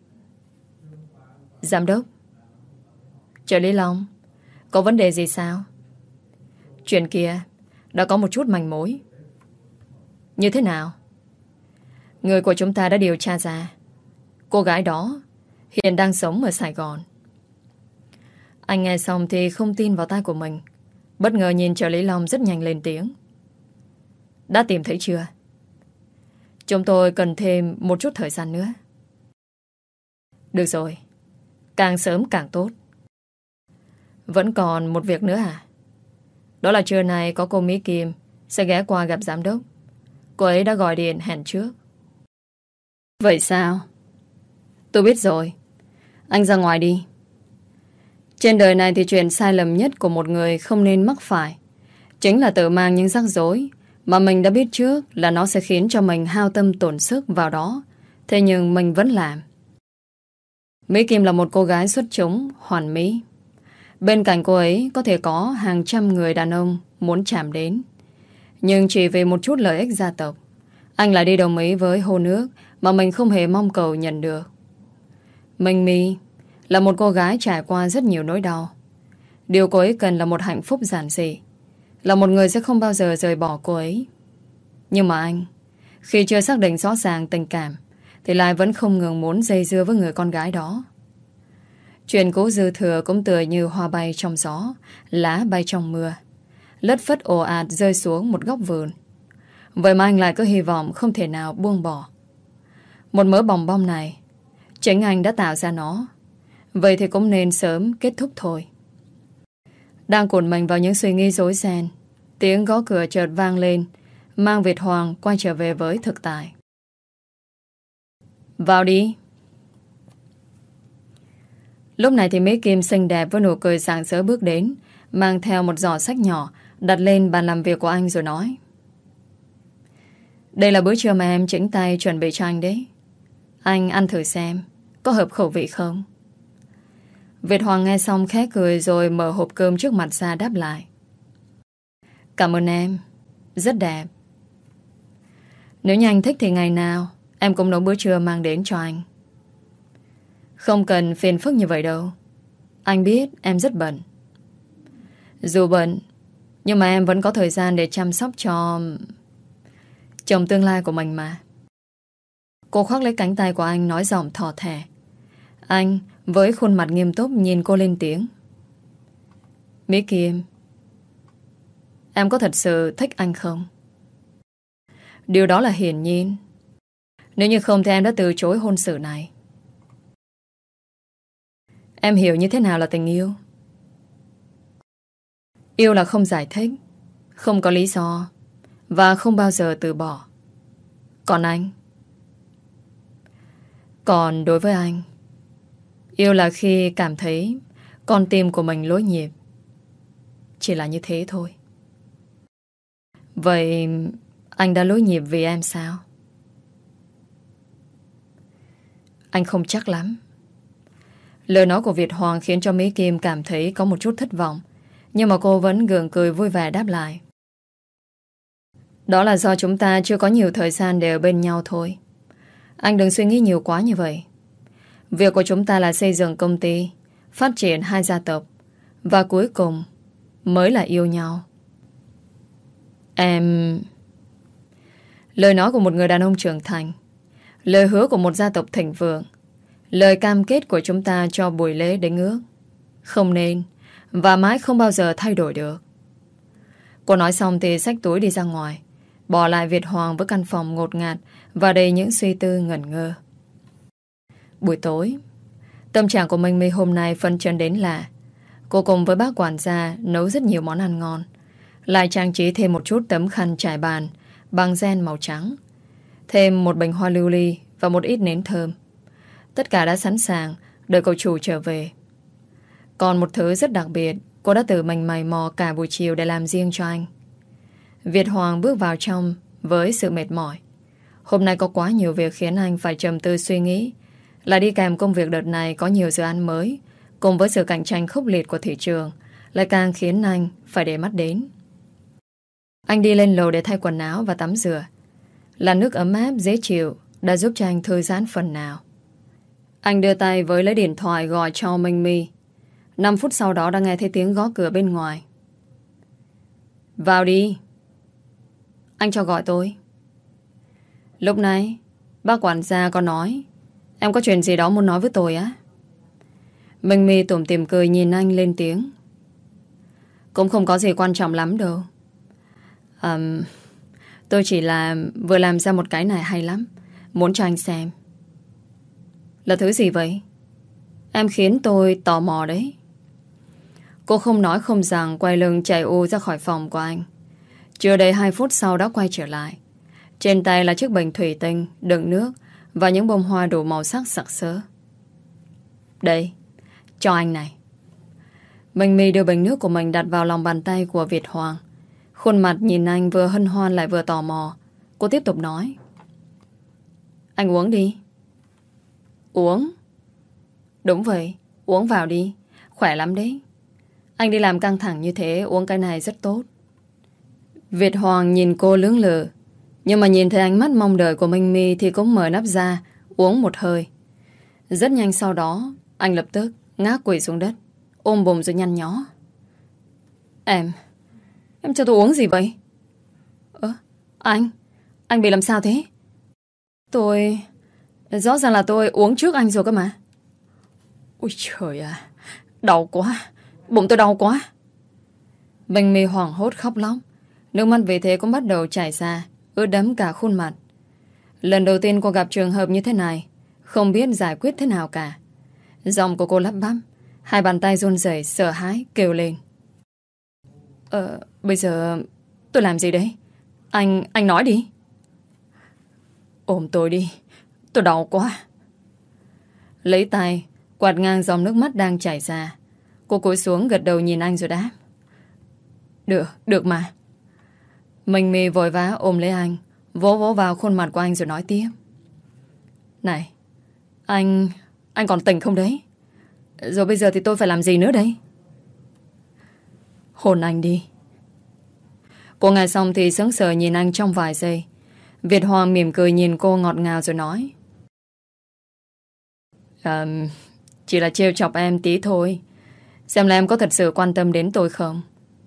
Giám đốc, trợ lý Long, có vấn đề gì sao? Chuyện kia đã có một chút manh mối. Như thế nào? Người của chúng ta đã điều tra ra cô gái đó hiện đang sống ở Sài Gòn. Anh nghe xong thì không tin vào tai của mình. Bất ngờ nhìn trợ lý Long rất nhanh lên tiếng. Đã tìm thấy chưa? Chúng tôi cần thêm một chút thời gian nữa. Được rồi, càng sớm càng tốt. Vẫn còn một việc nữa à? Đó là trưa nay có cô Mỹ Kim sẽ ghé qua gặp giám đốc. Cô ấy đã gọi điện hẹn trước. Vậy sao? Tôi biết rồi. Anh ra ngoài đi. Trên đời này thì chuyện sai lầm nhất của một người không nên mắc phải chính là tự mang những rắc rối mà mình đã biết trước là nó sẽ khiến cho mình hao tâm tổn sức vào đó. Thế nhưng mình vẫn làm. Mỹ Kim là một cô gái xuất chúng, hoàn mỹ. Bên cạnh cô ấy có thể có hàng trăm người đàn ông muốn chạm đến. Nhưng chỉ vì một chút lợi ích gia tộc, anh lại đi đồng ý với hôn ước mà mình không hề mong cầu nhận được. Minh My là một cô gái trải qua rất nhiều nỗi đau. Điều cô ấy cần là một hạnh phúc giản dị, là một người sẽ không bao giờ rời bỏ cô ấy. Nhưng mà anh, khi chưa xác định rõ ràng tình cảm, thì lại vẫn không ngừng muốn dây dưa với người con gái đó. Chuyện cũ dư thừa cũng tựa như hoa bay trong gió, lá bay trong mưa, lất phất ồ ạt rơi xuống một góc vườn. Vậy mà anh lại có hy vọng không thể nào buông bỏ. Một mớ bòng bong này, chính anh đã tạo ra nó. Vậy thì cũng nên sớm kết thúc thôi. Đang cuộn mình vào những suy nghĩ rối ren, tiếng gõ cửa chợt vang lên, mang Việt Hoàng quay trở về với thực tại. Vào đi. Lúc này thì Mỹ Kim xinh đẹp với nụ cười rạng rỡ bước đến, mang theo một giỏ sách nhỏ đặt lên bàn làm việc của anh rồi nói. Đây là bữa trưa mà em chỉnh tay chuẩn bị cho anh đấy. Anh ăn thử xem có hợp khẩu vị không. Việt Hoàng nghe xong khẽ cười rồi mở hộp cơm trước mặt ra đáp lại. Cảm ơn em, rất đẹp. Nếu như anh thích thì ngày nào em cũng nấu bữa trưa mang đến cho anh. Không cần phiền phức như vậy đâu. Anh biết em rất bận. Dù bận, nhưng mà em vẫn có thời gian để chăm sóc cho chồng tương lai của mình mà. Cô khoác lấy cánh tay của anh nói giọng thỏ thẻ. Anh với khuôn mặt nghiêm túc nhìn cô lên tiếng. Mỹ Kim, em có thật sự thích anh không? Điều đó là hiển nhiên. Nếu như không thì em đã từ chối hôn sự này. Em hiểu như thế nào là tình yêu? Yêu là không giải thích, không có lý do và không bao giờ từ bỏ. Còn anh? Còn đối với anh, yêu là khi cảm thấy Con tim của mình lối nhịp. Chỉ là như thế thôi. Vậy anh đã lối nhịp vì em sao? Anh không chắc lắm. Lời nói của Việt Hoàng khiến cho Mỹ Kim cảm thấy có một chút thất vọng. Nhưng mà cô vẫn gượng cười vui vẻ đáp lại. Đó là do chúng ta chưa có nhiều thời gian để ở bên nhau thôi. Anh đừng suy nghĩ nhiều quá như vậy. Việc của chúng ta là xây dựng công ty, phát triển hai gia tộc, và cuối cùng mới là yêu nhau. Em... Lời nói của một người đàn ông trưởng thành, lời hứa của một gia tộc thịnh vượng, lời cam kết của chúng ta cho buổi lễ đính ước không nên và mãi không bao giờ thay đổi được. Cô nói xong thì xách túi đi ra ngoài, bỏ lại Việt Hoàng với căn phòng ngột ngạt và đầy những suy tư ngẩn ngơ. Buổi tối, tâm trạng của Minh My hôm nay phấn chấn đến lạ. Cô cùng với bác quản gia nấu rất nhiều món ăn ngon, lại trang trí thêm một chút tấm khăn trải bàn bằng ren màu trắng, thêm một bình hoa lưu ly và một ít nến thơm. Tất cả đã sẵn sàng đợi cậu chủ trở về. Còn một thứ rất đặc biệt, cô đã tự mình mày mò cả buổi chiều để làm riêng cho anh. Việt Hoàng bước vào trong với sự mệt mỏi. Hôm nay có quá nhiều việc khiến anh phải trầm tư suy nghĩ. Lại đi kèm công việc đợt này có nhiều dự án mới, cùng với sự cạnh tranh khốc liệt của thị trường, lại càng khiến anh phải để mắt đến. Anh đi lên lầu để thay quần áo và tắm rửa. Là nước ấm áp dễ chịu đã giúp cho anh thư giãn phần nào. Anh đưa tay với lấy điện thoại gọi cho Minh My. 5 phút sau đó đã nghe thấy tiếng gõ cửa bên ngoài. Vào đi. Anh cho gọi tôi. Lúc nãy bác quản gia có nói em có chuyện gì đó muốn nói với tôi á? Minh My tủm tỉm cười nhìn anh lên tiếng. Cũng không có gì quan trọng lắm đâu. Tôi chỉ là vừa làm ra một cái này hay lắm, muốn cho anh xem. Là thứ gì vậy? Em khiến tôi tò mò đấy. Cô không nói không rằng quay lưng chạy u ra khỏi phòng của anh. Chưa đầy 2 phút sau đó quay trở lại. Trên tay là chiếc bình thủy tinh đựng nước và những bông hoa đủ màu sắc sặc sỡ. Đây, cho anh này. Minh My đưa bình nước của mình đặt vào lòng bàn tay của Việt Hoàng. Khuôn mặt nhìn anh vừa hân hoan lại vừa tò mò. Cô tiếp tục nói. Anh uống đi. Uống? Đúng vậy, uống vào đi. Khỏe lắm đấy. Anh đi làm căng thẳng như thế, uống cái này rất tốt. Việt Hoàng nhìn cô lưỡng lự, nhưng mà nhìn thấy ánh mắt mong đợi của Minh My thì cũng mở nắp ra, uống một hơi. Rất nhanh sau đó, anh lập tức ngã quỵ xuống đất, ôm bụng rồi nhăn nhó. Em cho tôi uống gì vậy? Anh bị làm sao thế? Rõ ràng là tôi uống trước anh rồi cơ mà. Ôi trời ạ, đau quá, bụng tôi đau quá. Minh My hoảng hốt khóc lóc. Nước mắt vì thế cũng bắt đầu chảy ra, ướt đẫm cả khuôn mặt. Lần đầu tiên cô gặp trường hợp như thế này, không biết giải quyết thế nào cả. Giọng của cô lắp bắp, hai bàn tay run rẩy sợ hãi kêu lên. Bây giờ tôi làm gì đấy? Anh nói đi. Ôm tôi đi, tôi đau quá. Lấy tay quạt ngang dòng nước mắt đang chảy ra. Cô cúi xuống gật đầu nhìn anh rồi đáp. Được mà. Minh My vội vã ôm lấy anh, vỗ vào khuôn mặt của anh rồi nói tiếp. Này, anh còn tỉnh không đấy? Rồi bây giờ thì tôi phải làm gì nữa đây? Hôn anh đi. Cô nghe xong thì sững sờ nhìn anh trong vài giây. Việt Hoàng mỉm cười nhìn cô ngọt ngào rồi nói. Chỉ là trêu chọc em tí thôi. Xem là em có thật sự quan tâm đến tôi không?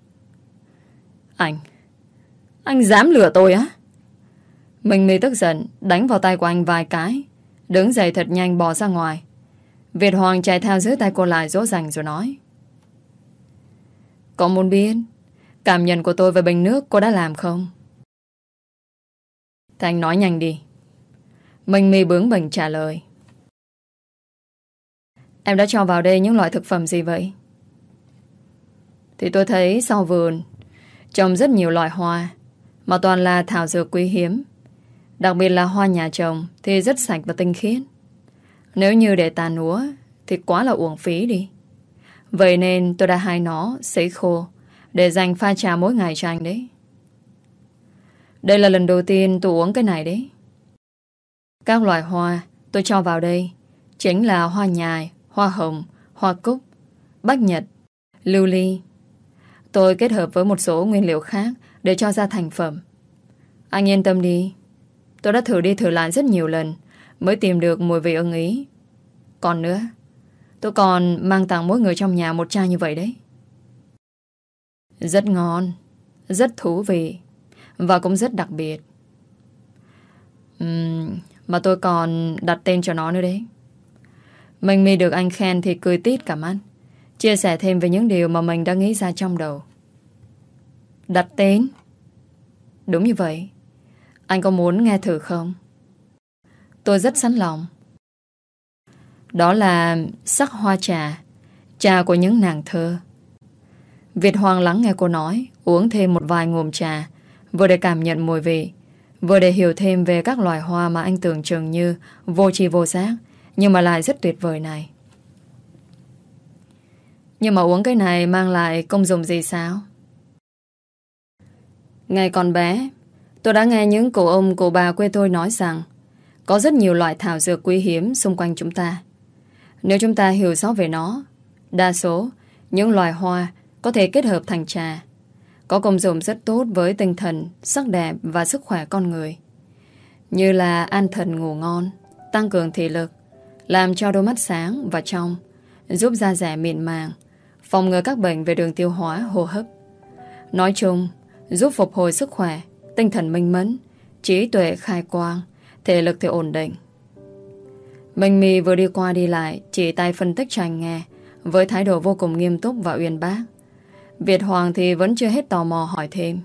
Anh dám lừa tôi á? Mình mới tức giận đánh vào tay của anh vài cái, đứng dậy thật nhanh bỏ ra ngoài. Việt Hoàng chạy theo giữ tay cô lại dỗ dành rồi nói. Có muốn biết cảm nhận của tôi về bình nước cô đã làm không? Thì anh nói nhanh đi. Minh My bướng bỉnh trả lời. Em đã cho vào đây những loại thực phẩm gì vậy? Thì tôi thấy sau vườn trồng rất nhiều loại hoa, mà toàn là thảo dược quý hiếm. Đặc biệt là hoa nhà trồng thì rất sạch và tinh khiết. Nếu như để tàn úa thì quá là uổng phí đi. Vậy nên tôi đã hái nó sấy khô để dành pha trà mỗi ngày cho anh đấy. Đây là lần đầu tiên tôi uống cái này đấy. Các loại hoa tôi cho vào đây chính là hoa nhài, hoa hồng, hoa cúc, bách nhật, lưu ly. Tôi kết hợp với một số nguyên liệu khác để cho ra thành phẩm. Anh yên tâm đi. Tôi đã thử đi thử lại rất nhiều lần mới tìm được mùi vị ưng ý. Còn nữa, tôi còn mang tặng mỗi người trong nhà một chai như vậy đấy. Rất ngon, rất thú vị và cũng rất đặc biệt. Mà tôi còn đặt tên cho nó nữa đấy. Mình mi được anh khen thì cười tít cả mắt, chia sẻ thêm về những điều mà mình đã nghĩ ra trong đầu. Đặt tên? Đúng như vậy. Anh có muốn nghe thử không? Tôi rất sẵn lòng. Đó là sắc hoa trà, trà của những nàng thơ. Việt Hoàng lắng nghe cô nói, uống thêm một vài ngụm trà, vừa để cảm nhận mùi vị, vừa để hiểu thêm về các loài hoa mà anh tưởng chừng như vô tri vô giác, nhưng mà lại rất tuyệt vời này. Nhưng mà uống cái này mang lại công dụng gì sao? Ngày còn bé, tôi đã nghe những cụ ông cụ bà quê tôi nói rằng có rất nhiều loại thảo dược quý hiếm xung quanh chúng ta. Nếu chúng ta hiểu rõ về nó, đa số những loài hoa có thể kết hợp thành trà, có công dụng rất tốt với tinh thần, sắc đẹp và sức khỏe con người. Như là an thần ngủ ngon, tăng cường thị lực, làm cho đôi mắt sáng và trong, giúp da dẻ mịn màng, phòng ngừa các bệnh về đường tiêu hóa, hô hấp. Nói chung, giúp phục hồi sức khỏe, tinh thần minh mẫn, trí tuệ khai quang, thể lực thì ổn định. Minh My vừa đi qua đi lại, chỉ tay phân tích cho anh nghe, với thái độ vô cùng nghiêm túc và uyên bác. Việt Hoàng thì vẫn chưa hết tò mò hỏi thêm.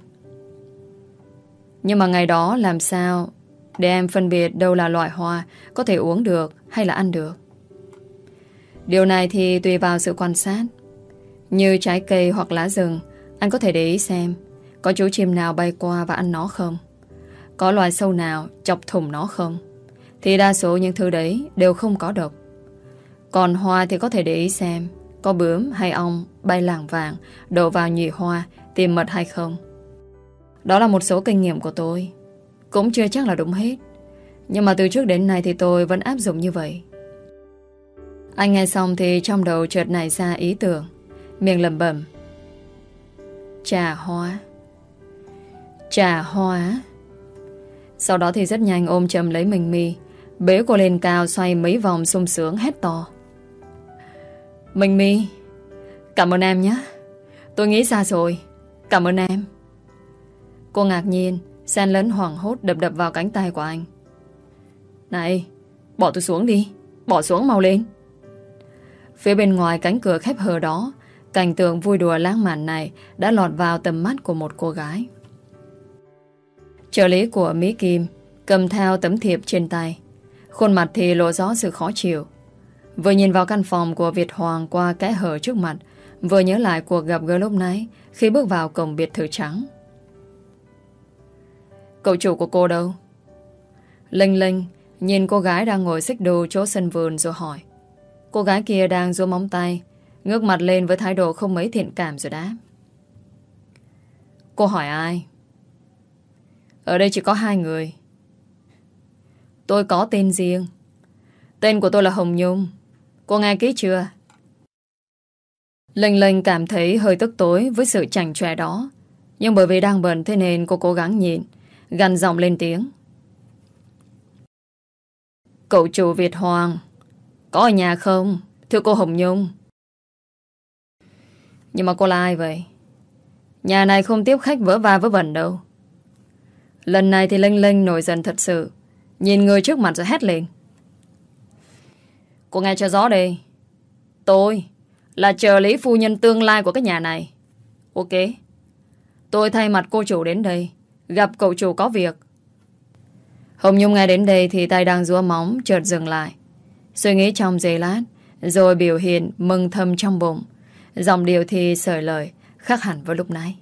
Nhưng mà ngày đó làm sao để em phân biệt đâu là loại hoa có thể uống được hay là ăn được? Điều này thì tùy vào sự quan sát. Như trái cây hoặc lá rừng, anh có thể để ý xem có chú chim nào bay qua và ăn nó không, có loài sâu nào chọc thủng nó không. Thì đa số những thứ đấy đều không có độc. Còn hoa thì có thể để ý xem có bướm hay ong bay lảng vảng đổ vào nhụy hoa tìm mật hay không. Đó là một số kinh nghiệm của tôi, cũng chưa chắc là đúng hết, nhưng mà từ trước đến nay thì tôi vẫn áp dụng như vậy. Anh nghe xong thì trong đầu chợt nảy ra ý tưởng, miệng lẩm bẩm: trà hoa. Trà hoa. Sau đó thì rất nhanh ôm chầm lấy Minh My, bế cô lên cao, xoay mấy vòng sung sướng hét to: Minh My, cảm ơn em nhé. Tôi nghĩ ra rồi. Cảm ơn em. Cô ngạc nhiên, xen lẫn hoảng hốt đập đập vào cánh tay của anh. Này, bỏ tôi xuống đi. Bỏ xuống mau lên. Phía bên ngoài cánh cửa khép hờ đó, cảnh tượng vui đùa lãng mạn này đã lọt vào tầm mắt của một cô gái. Trợ lý của Mỹ Kim cầm theo tấm thiệp trên tay, khuôn mặt thì lộ rõ sự khó chịu. Vừa nhìn vào căn phòng của Việt Hoàng qua kẽ hở trước mặt, vừa nhớ lại cuộc gặp gỡ lúc nãy khi bước vào cổng biệt thự trắng. Cậu chủ của cô đâu? Linh Linh nhìn cô gái đang ngồi xích đu chỗ sân vườn rồi hỏi. Cô gái kia đang giơ móng tay, ngước mặt lên với thái độ không mấy thiện cảm rồi đáp. Cô hỏi ai? Ở đây chỉ có 2 người. Tôi có tên riêng. Tên của tôi là Hồng Nhung. Cô nghe kỹ chưa? Linh Linh cảm thấy hơi tức tối với sự chảnh chọe đó, nhưng bởi vì đang bận thế nên cô cố gắng nhịn, gằn giọng lên tiếng. Cậu chủ Việt Hoàng có ở nhà không, thưa cô Hồng Nhung? Nhưng mà cô là ai vậy? Nhà này không tiếp khách vớ va vớ vẩn đâu. Lần này thì Linh Linh nổi giận thật sự, nhìn người trước mặt rồi hét lên. Cô nghe cho rõ đây. Tôi là trợ lý phu nhân tương lai của cái nhà này. Ok, tôi thay mặt cô chủ đến đây gặp cậu chủ có việc. Hồng Nhung nghe đến đây thì tay đang giũa móng chợt dừng lại, suy nghĩ trong giây lát, rồi biểu hiện mừng thầm trong bụng. Giọng điệu thì sởi lời, khác hẳn với lúc nãy.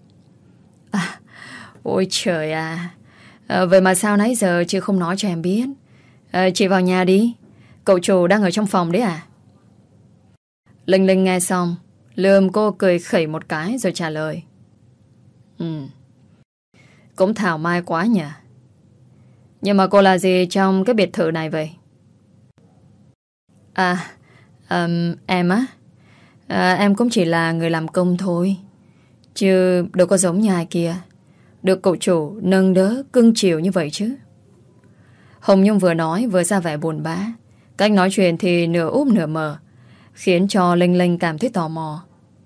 Ôi trời à, vậy mà sao nãy giờ chị không nói cho em biết? Chị vào nhà đi, cậu chủ đang ở trong phòng đấy à? Linh Linh nghe xong, lườm cô cười khẩy một cái rồi trả lời. Cũng thảo mai quá nhỉ. Nhưng mà cô là gì trong cái biệt thự này vậy? Em á, em cũng chỉ là người làm công thôi, chứ đâu có giống như ai kia được cậu chủ nâng đỡ cưng chiều như vậy chứ. Hồng Nhung vừa nói vừa ra vẻ buồn bã. Cách nói chuyện thì nửa úp nửa mờ, khiến cho Linh Linh cảm thấy tò mò.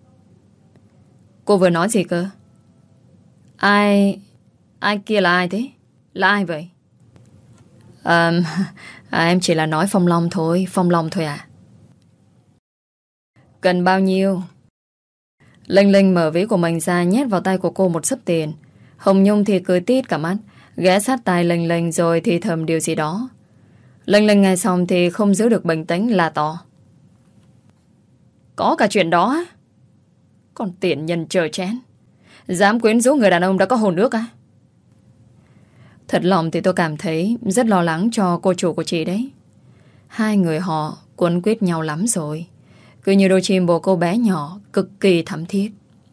Cô vừa nói gì cơ? Ai kia là ai thế? Là ai vậy? Em chỉ là nói Phong Long thôi à. Cần bao nhiêu? Linh Linh mở ví của mình ra, nhét vào tay của cô một xấp tiền. Hồng Nhung thì cười tít cả mắt, ghé sát tai Linh Linh rồi thì thầm điều gì đó. Linh Linh nghe xong thì không giữ được bình tĩnh là to. Có cả chuyện đó á? Còn tiện nhân chờ chén, dám quyến rũ người đàn ông đã có hồn nước á? Thật lòng thì tôi cảm thấy rất lo lắng cho cô chủ của chị đấy. Hai người họ quấn quýt nhau lắm rồi, cứ như đôi chim bồ câu bé nhỏ, cực kỳ thắm thiết.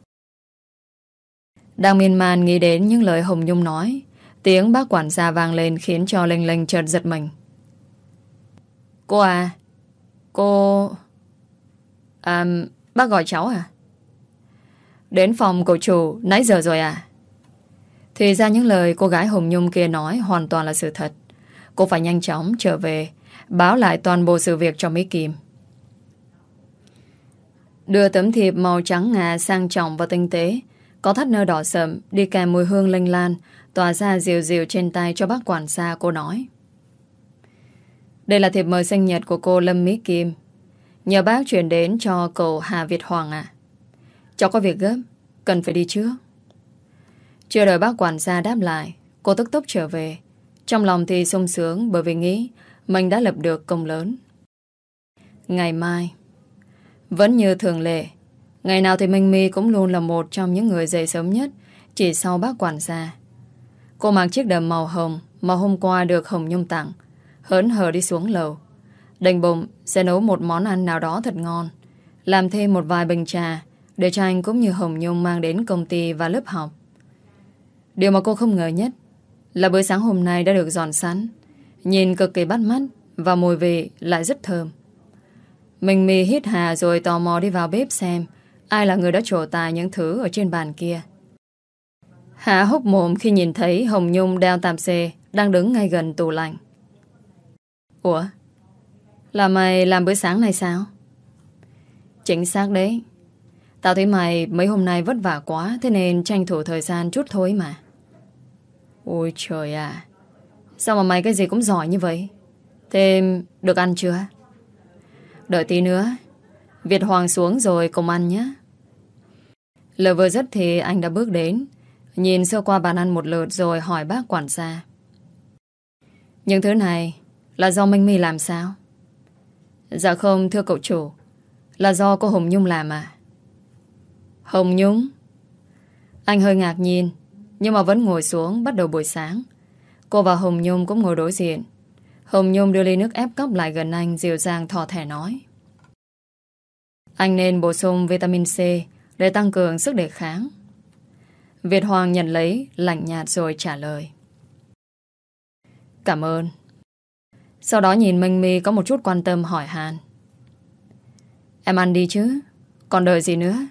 Đang miên man nghĩ đến những lời Hồng Nhung nói, tiếng bác quản gia vang lên khiến cho Linh Linh chợt giật mình. Cô à? Cô... bác gọi cháu à? Đến phòng cậu chủ nãy giờ rồi à? Thì ra những lời cô gái Hồng Nhung kia nói hoàn toàn là sự thật. Cô phải nhanh chóng trở về, báo lại toàn bộ sự việc cho Mỹ Kim. Đưa tấm thiệp màu trắng ngà sang trọng và tinh tế, có thắt nơ đỏ sậm, đi kèm mùi hương linh lan, tỏa ra dịu dịu trên tay cho bác quản gia. Cô nói: đây là thiệp mời sinh nhật của cô Lâm Mỹ Kim, nhờ bác chuyển đến cho cậu Hà Việt Hoàng ạ. Cháu có việc gấp, cần phải đi trước. Chưa đợi bác quản gia đáp lại, cô tức tốc trở về. Trong lòng thì sung sướng bởi vì nghĩ mình đã lập được công lớn. Ngày mai vẫn như thường lệ, ngày nào thì Minh My cũng luôn là một trong những người dậy sớm nhất, chỉ sau bác quản gia. Cô mặc chiếc đầm màu hồng mà hôm qua được Hồng Nhung tặng, hớn hở đi xuống lầu, định bụng sẽ nấu một món ăn nào đó thật ngon, làm thêm một vài bình trà để cho anh cũng như Hồng Nhung mang đến công ty và lớp học. Điều mà cô không ngờ nhất là bữa sáng hôm nay đã được dọn sẵn, nhìn cực kỳ bắt mắt và mùi vị lại rất thơm. Mình mì hít hà rồi tò mò đi vào bếp xem ai là người đã trổ tài những thứ ở trên bàn kia. Há hốc mồm khi nhìn thấy Hồng Nhung đeo tạp dề đang đứng ngay gần tủ lạnh. Ủa? Là mày làm bữa sáng này sao? Chính xác đấy. Tao thấy mày mấy hôm nay vất vả quá, thế nên tranh thủ thời gian chút thôi mà. Ôi trời à, sao mà mày cái gì cũng giỏi như vậy? Thế được ăn chưa? Đợi tí nữa Việt Hoàng xuống rồi cùng ăn nhé. Lời vừa dứt thì anh đã bước đến, nhìn sơ qua bàn ăn một lượt rồi hỏi bác quản gia: những thứ này là do Minh My làm sao? Dạ không thưa cậu chủ, là do cô Hồng Nhung làm à? Hồng Nhung? Anh hơi ngạc nhiên, nhưng mà vẫn ngồi xuống bắt đầu buổi sáng. Cô và Hồng Nhung cũng ngồi đối diện. Hồng Nhung đưa ly nước ép cốc lại gần anh, dịu dàng thỏ thẻ nói: anh nên bổ sung vitamin C để tăng cường sức đề kháng. Việt Hoàng nhận lấy, lạnh nhạt rồi trả lời: cảm ơn. Sau đó nhìn Minh My có một chút quan tâm hỏi han: em ăn đi chứ, còn đợi gì nữa?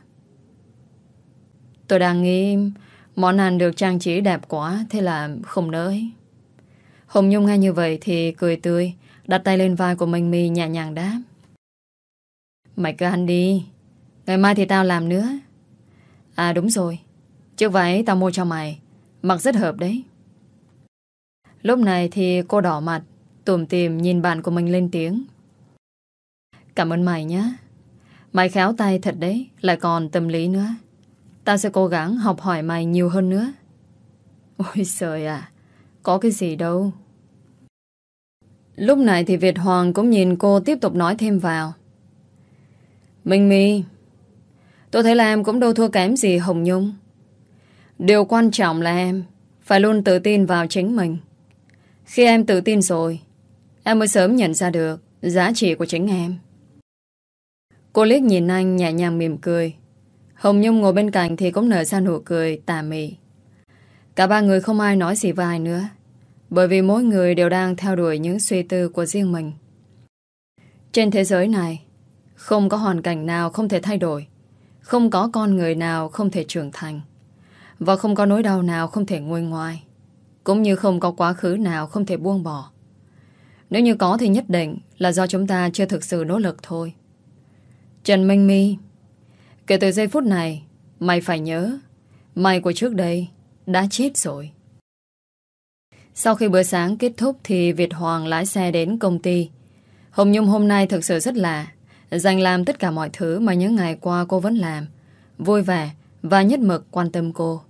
Tôi đang nghĩ món ăn được trang trí đẹp quá, thế là không nỡ ấy. Hồng Nhung nghe như vậy thì cười tươi, đặt tay lên vai của Minh My nhẹ nhàng đáp: mày cứ ăn đi, ngày mai thì tao làm nữa. À đúng rồi, chiếc váy tao mua cho mày, mặc rất hợp đấy. Lúc này thì cô đỏ mặt, tủm tỉm nhìn bạn của mình lên tiếng: cảm ơn mày nhé. Mày khéo tay thật đấy, lại còn tâm lý nữa. Tao sẽ cố gắng học hỏi mày nhiều hơn nữa. Ôi trời à, có cái gì đâu. Lúc này thì Việt Hoàng cũng nhìn cô tiếp tục nói thêm vào: Minh My, tôi thấy là em cũng đâu thua kém gì Hồng Nhung. Điều quan trọng là em phải luôn tự tin vào chính mình. Khi em tự tin rồi, em mới sớm nhận ra được giá trị của chính em. Cô liếc nhìn anh nhẹ nhàng mỉm cười. Hồng Nhung ngồi bên cạnh thì cũng nở ra nụ cười tà mị. Cả ba người không ai nói gì với ai nữa, bởi vì mỗi người đều đang theo đuổi những suy tư của riêng mình. Trên thế giới này, không có hoàn cảnh nào không thể thay đổi, không có con người nào không thể trưởng thành, và không có nỗi đau nào không thể nguôi ngoai, cũng như không có quá khứ nào không thể buông bỏ. Nếu như có thì nhất định là do chúng ta chưa thực sự nỗ lực thôi. Trần Minh My, kể từ giây phút này, mày phải nhớ, mày của trước đây đã chết rồi. Sau khi bữa sáng kết thúc thì Việt Hoàng lái xe đến công ty. Hồng Nhung hôm nay thực sự rất lạ, dành làm tất cả mọi thứ mà những ngày qua cô vẫn làm, vui vẻ và nhất mực quan tâm cô.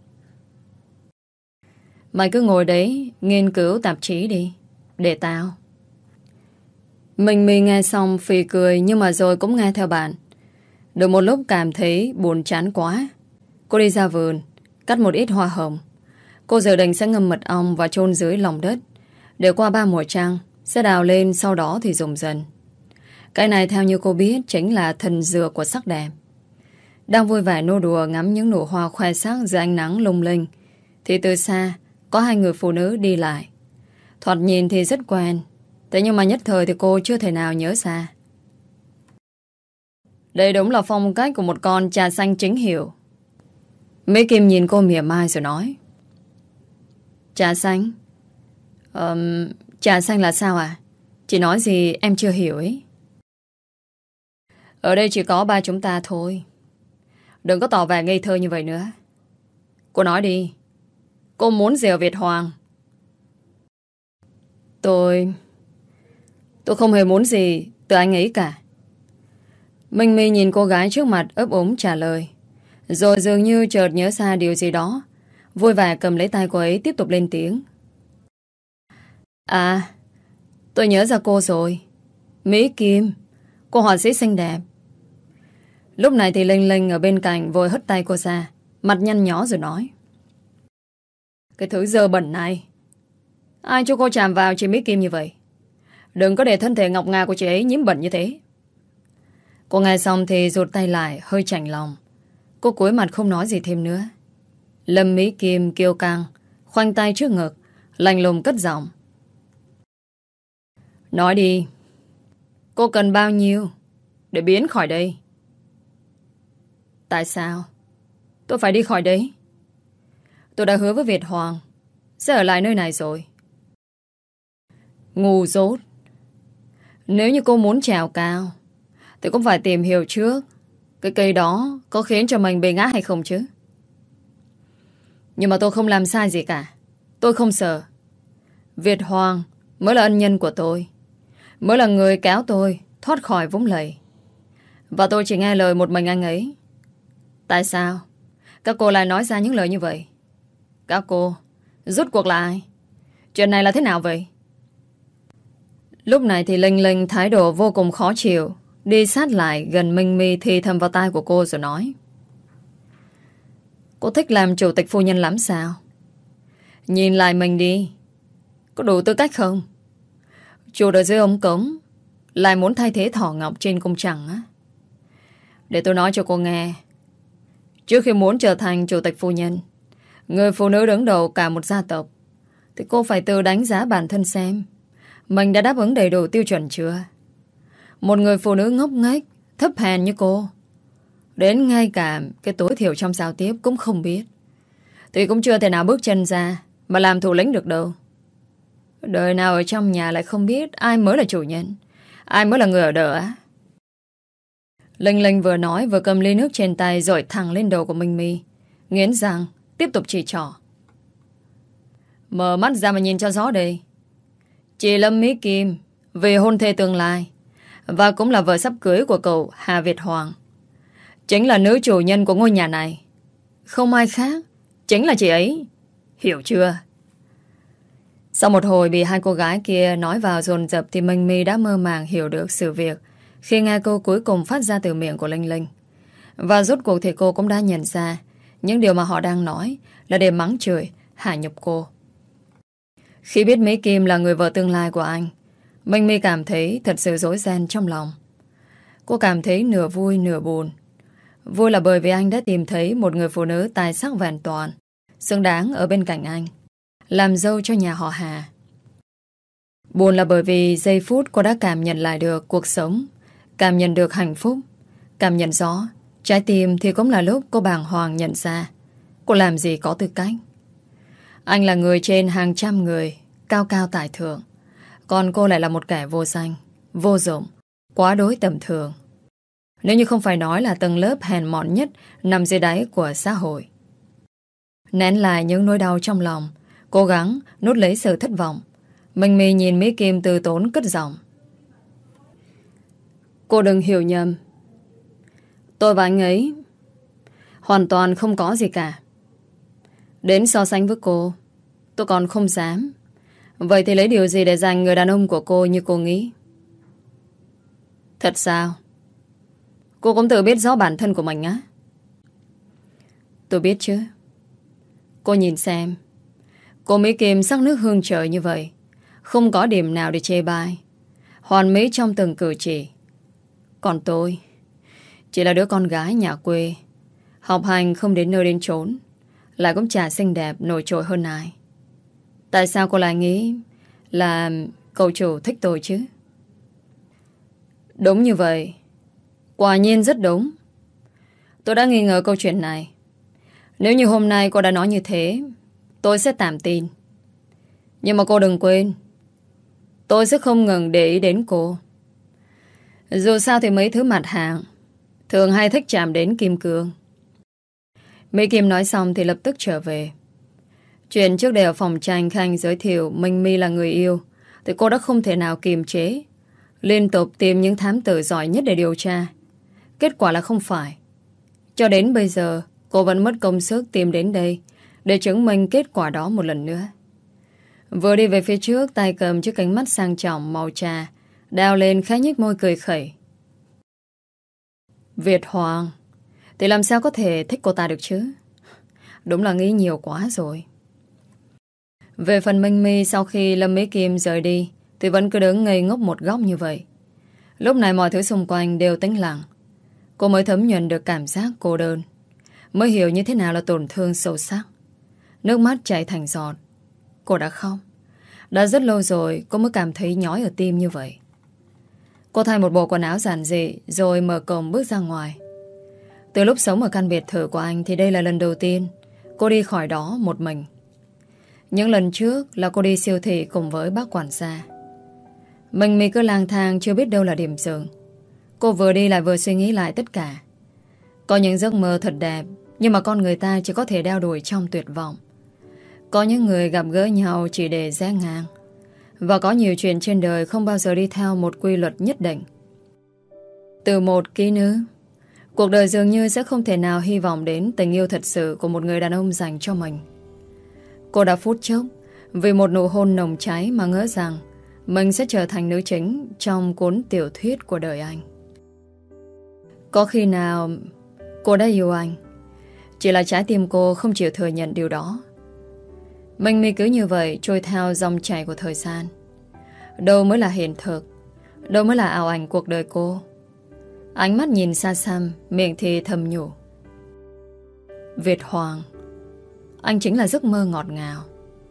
Mày cứ ngồi đấy nghiên cứu tạp chí đi, để tao. Mình nghe xong phì cười, nhưng mà rồi cũng nghe theo bạn. Được một lúc cảm thấy buồn chán quá, cô đi ra vườn cắt một ít hoa hồng. Cô dự định sẽ ngâm mật ong và chôn dưới lòng đất, để qua 3 mùa trăng sẽ đào lên, sau đó thì dùng dần. Cái này theo như cô biết chính là thần dược của sắc đẹp. Đang vui vẻ nô đùa ngắm những nụ hoa khoe sắc dưới ánh nắng lung linh, thì từ xa có 2 người phụ nữ đi lại. Thoạt nhìn thì rất quen, thế nhưng mà nhất thời thì cô chưa thể nào nhớ ra. Đây đúng là phong cách của một con trà xanh chính hiệu. Mỹ Kim nhìn cô mỉa mai rồi nói: Trà xanh? Trà xanh là sao à? Chị nói gì em chưa hiểu ấy. Ở đây chỉ có ba chúng ta thôi. Đừng có tỏ vẻ ngây thơ như vậy nữa. Cô nói đi, cô muốn gì ở Việt Hoàng? Tôi không hề muốn gì từ anh ấy cả. Minh My nhìn cô gái trước mặt ấp úng trả lời, rồi dường như chợt nhớ ra điều gì đó, vui vẻ cầm lấy tay cô ấy tiếp tục lên tiếng. À, tôi nhớ ra cô rồi. Mỹ Kim, cô họa sĩ xinh đẹp. Lúc này thì Linh Linh ở bên cạnh vội hất tay cô ra, mặt nhăn nhó rồi nói: Cái thứ dơ bẩn này, ai cho cô chạm vào chị Mỹ Kim như vậy? Đừng có để thân thể ngọc ngà của chị ấy nhiễm bẩn như thế. Cô nghe xong thì rụt tay lại, hơi chạnh lòng. Cô cúi mặt không nói gì thêm nữa. Lâm Mỹ Kim kiêu căng, khoanh tay trước ngực, lạnh lùng cất giọng: Nói đi, cô cần bao nhiêu để biến khỏi đây? Tại sao tôi phải đi khỏi đấy? Tôi đã hứa với Việt Hoàng sẽ ở lại nơi này rồi. Ngu dốt. Nếu như cô muốn trèo cao thì cũng phải tìm hiểu trước cái cây đó có khiến cho mình bị ngã hay không chứ. Nhưng mà tôi không làm sai gì cả. Tôi không sợ. Việt Hoàng mới là ân nhân của tôi, mới là người kéo tôi thoát khỏi vũng lầy. Và tôi chỉ nghe lời một mình anh ấy. Tại sao các cô lại nói ra những lời như vậy? Các cô rút cuộc là ai? Chuyện này là thế nào vậy? Lúc này thì Linh Linh thái độ vô cùng khó chịu, đi sát lại gần Minh My thì thầm vào tai của cô rồi nói: Cô thích làm chủ tịch phu nhân lắm sao? Nhìn lại mình đi, có đủ tư cách không? Chuột ở dưới ống cống lại muốn thay thế thỏ ngọc trên cung trăng á. Để tôi nói cho cô nghe, trước khi muốn trở thành chủ tịch phu nhân, người phụ nữ đứng đầu cả một gia tộc, thì cô phải tự đánh giá bản thân xem mình đã đáp ứng đầy đủ tiêu chuẩn chưa. Một người phụ nữ ngốc nghếch, thấp hèn như cô, đến ngay cả cái tối thiểu trong giao tiếp cũng không biết, thì cũng chưa thể nào bước chân ra mà làm thủ lĩnh được đâu. Đời nào ở trong nhà lại không biết ai mới là chủ nhân, ai mới là người ở đỡ á. Linh Linh vừa nói vừa cầm ly nước trên tay dội thẳng lên đầu của Minh My, nghiến răng tiếp tục chỉ trỏ: Mở mắt ra mà nhìn cho rõ đây. Chị Lâm Mỹ Kim, về hôn thê tương lai và cũng là vợ sắp cưới của cậu Hà Việt Hoàng, chính là nữ chủ nhân của ngôi nhà này. Không ai khác, chính là chị ấy. Hiểu chưa? Sau một hồi bị hai cô gái kia nói vào dồn dập thì Minh My đã mơ màng hiểu được sự việc khi nghe câu cuối cùng phát ra từ miệng của Linh Linh. Và rốt cuộc thì cô cũng đã nhận ra những điều mà họ đang nói là để mắng chửi, hạ nhục cô. Khi biết Mỹ Kim là người vợ tương lai của anh, Minh My cảm thấy thật sự rối ren trong lòng. Cô cảm thấy nửa vui nửa buồn. Vui là bởi vì anh đã tìm thấy một người phụ nữ tài sắc vẹn toàn, xứng đáng ở bên cạnh anh, làm dâu cho nhà họ Hà. Buồn là bởi vì giây phút cô đã cảm nhận lại được cuộc sống, cảm nhận được hạnh phúc, cảm nhận rõ trái tim, thì cũng là lúc cô bàng hoàng nhận ra cô làm gì có tư cách. Anh là người trên hàng trăm người, cao cao tại thượng, còn cô lại là một kẻ vô danh, vô dụng, quá đối tầm thường. Nếu như không phải nói là tầng lớp hèn mọn nhất nằm dưới đáy của xã hội. Nén lại những nỗi đau trong lòng, cố gắng nuốt lấy sự thất vọng, Minh My nhìn Mỹ Kim từ tốn cất giọng. Cô đừng hiểu nhầm. Tôi và anh ấy hoàn toàn không có gì cả. Đến so sánh với cô, tôi còn không dám. Vậy thì lấy điều gì để giành người đàn ông của cô như cô nghĩ? Thật sao? Cô cũng tự biết rõ bản thân của mình á? Tôi biết chứ. Cô nhìn xem, cô Mỹ Kim sắc nước hương trời như vậy, không có điểm nào để chê bai, hoàn mỹ trong từng cử chỉ. Còn tôi chỉ là đứa con gái nhà quê, học hành không đến nơi đến chốn, lại cũng chả xinh đẹp nổi trội hơn ai. Tại sao cô lại nghĩ là cậu chủ thích tôi chứ? Đúng như vậy. Quả nhiên rất đúng. Tôi đã nghi ngờ câu chuyện này. Nếu như hôm nay cô đã nói như thế, tôi sẽ tạm tin. Nhưng mà cô đừng quên, tôi sẽ không ngừng để ý đến cô. Dù sao thì mấy thứ mặt hàng thường hay thích chạm đến kim cương. Mỹ Kim nói xong thì lập tức trở về. Chuyện trước đây ở phòng tranh Khanh giới thiệu Minh My là người yêu, thì cô đã không thể nào kiềm chế, liên tục tìm những thám tử giỏi nhất để điều tra. Kết quả là không phải. Cho đến bây giờ cô vẫn mất công sức tìm đến đây để chứng minh kết quả đó một lần nữa. Vừa đi về phía trước, tay cầm chiếc kính mắt sang trọng màu trà, đeo lên khẽ nhếch môi cười khẩy. Việt Hoàng thì làm sao có thể thích cô ta được chứ? Đúng là nghĩ nhiều quá rồi. Về phần Minh My, sau khi Lâm Mỹ Kim rời đi thì vẫn cứ đứng ngây ngốc một góc như vậy. Lúc này mọi thứ xung quanh đều tĩnh lặng. Cô mới thấm nhuần được cảm giác cô đơn, mới hiểu như thế nào là tổn thương sâu sắc. Nước mắt chảy thành giọt. Cô đã khóc. Đã rất lâu rồi cô mới cảm thấy nhói ở tim như vậy. Cô thay một bộ quần áo giản dị rồi mở cổng bước ra ngoài. Từ lúc sống ở căn biệt thự của anh thì đây là lần đầu tiên cô đi khỏi đó một mình. Những lần trước là cô đi siêu thị cùng với bác quản gia. Mình cứ lang thang chưa biết đâu là điểm dừng. Cô vừa đi lại vừa suy nghĩ lại tất cả. Có những giấc mơ thật đẹp, nhưng mà con người ta chỉ có thể đeo đuổi trong tuyệt vọng. Có những người gặp gỡ nhau chỉ để rẽ ngang. Và có nhiều chuyện trên đời không bao giờ đi theo một quy luật nhất định. Từ một kỹ nữ, cuộc đời dường như sẽ không thể nào hy vọng đến tình yêu thật sự của một người đàn ông dành cho mình. Cô đã phút chốc vì một nụ hôn nồng cháy mà ngỡ rằng mình sẽ trở thành nữ chính trong cuốn tiểu thuyết của đời anh. Có khi nào cô đã yêu anh, chỉ là trái tim cô không chịu thừa nhận điều đó. Mình cứ như vậy trôi theo dòng chảy của thời gian. Đâu mới là hiện thực, đâu mới là ảo ảnh cuộc đời cô. Ánh mắt nhìn xa xăm, miệng thì thầm nhủ. Việt Hoàng, anh chính là giấc mơ ngọt ngào.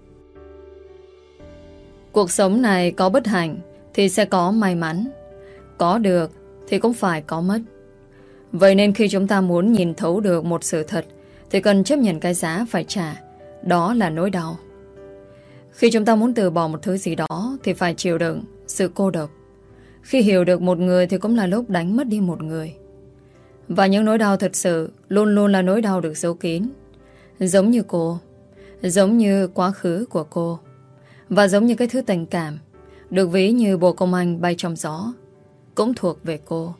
Cuộc sống này có bất hạnh thì sẽ có may mắn, có được thì cũng phải có mất. Vậy nên khi chúng ta muốn nhìn thấu được một sự thật thì cần chấp nhận cái giá phải trả, đó là nỗi đau. Khi chúng ta muốn từ bỏ một thứ gì đó thì phải chịu đựng sự cô độc. Khi hiểu được một người thì cũng là lúc đánh mất đi một người. Và những nỗi đau thật sự luôn luôn là nỗi đau được giấu kín. Giống như cô, giống như quá khứ của cô, và giống như cái thứ tình cảm được ví như bộ công anh bay trong gió, cũng thuộc về cô.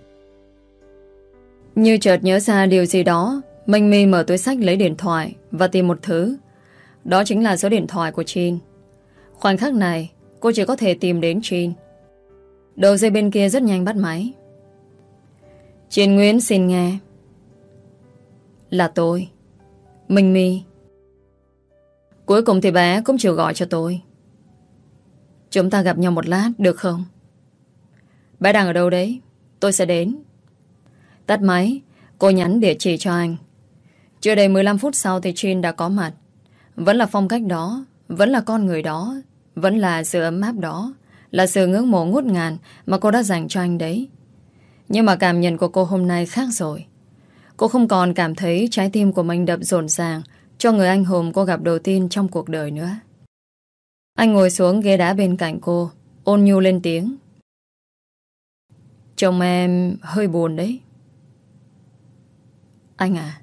Như chợt nhớ ra điều gì đó, Minh My mở túi xách lấy điện thoại và tìm một thứ. Đó chính là số điện thoại của Chin. Khoảnh khắc này cô chỉ có thể tìm đến Chin. Đầu dây bên kia rất nhanh bắt máy. Chin Nguyễn xin nghe. Là tôi, Minh My. Cuối cùng thì bé cũng chịu gọi cho tôi. Chúng ta gặp nhau một lát được không? Bé đang ở đâu đấy? Tôi sẽ đến. Tắt máy, cô nhắn địa chỉ cho anh. Chưa đầy 15 phút sau thì Trinh đã có mặt. Vẫn là phong cách đó, vẫn là con người đó, vẫn là sự ấm áp đó, là sự ngưỡng mộ ngút ngàn mà cô đã dành cho anh đấy. Nhưng mà cảm nhận của cô hôm nay khác rồi. Cô không còn cảm thấy trái tim của mình đập rộn ràng cho người anh hùng cô gặp đầu tiên trong cuộc đời nữa. Anh ngồi xuống ghế đá bên cạnh cô, ôn nhu lên tiếng. Chồng em hơi buồn đấy. Anh à,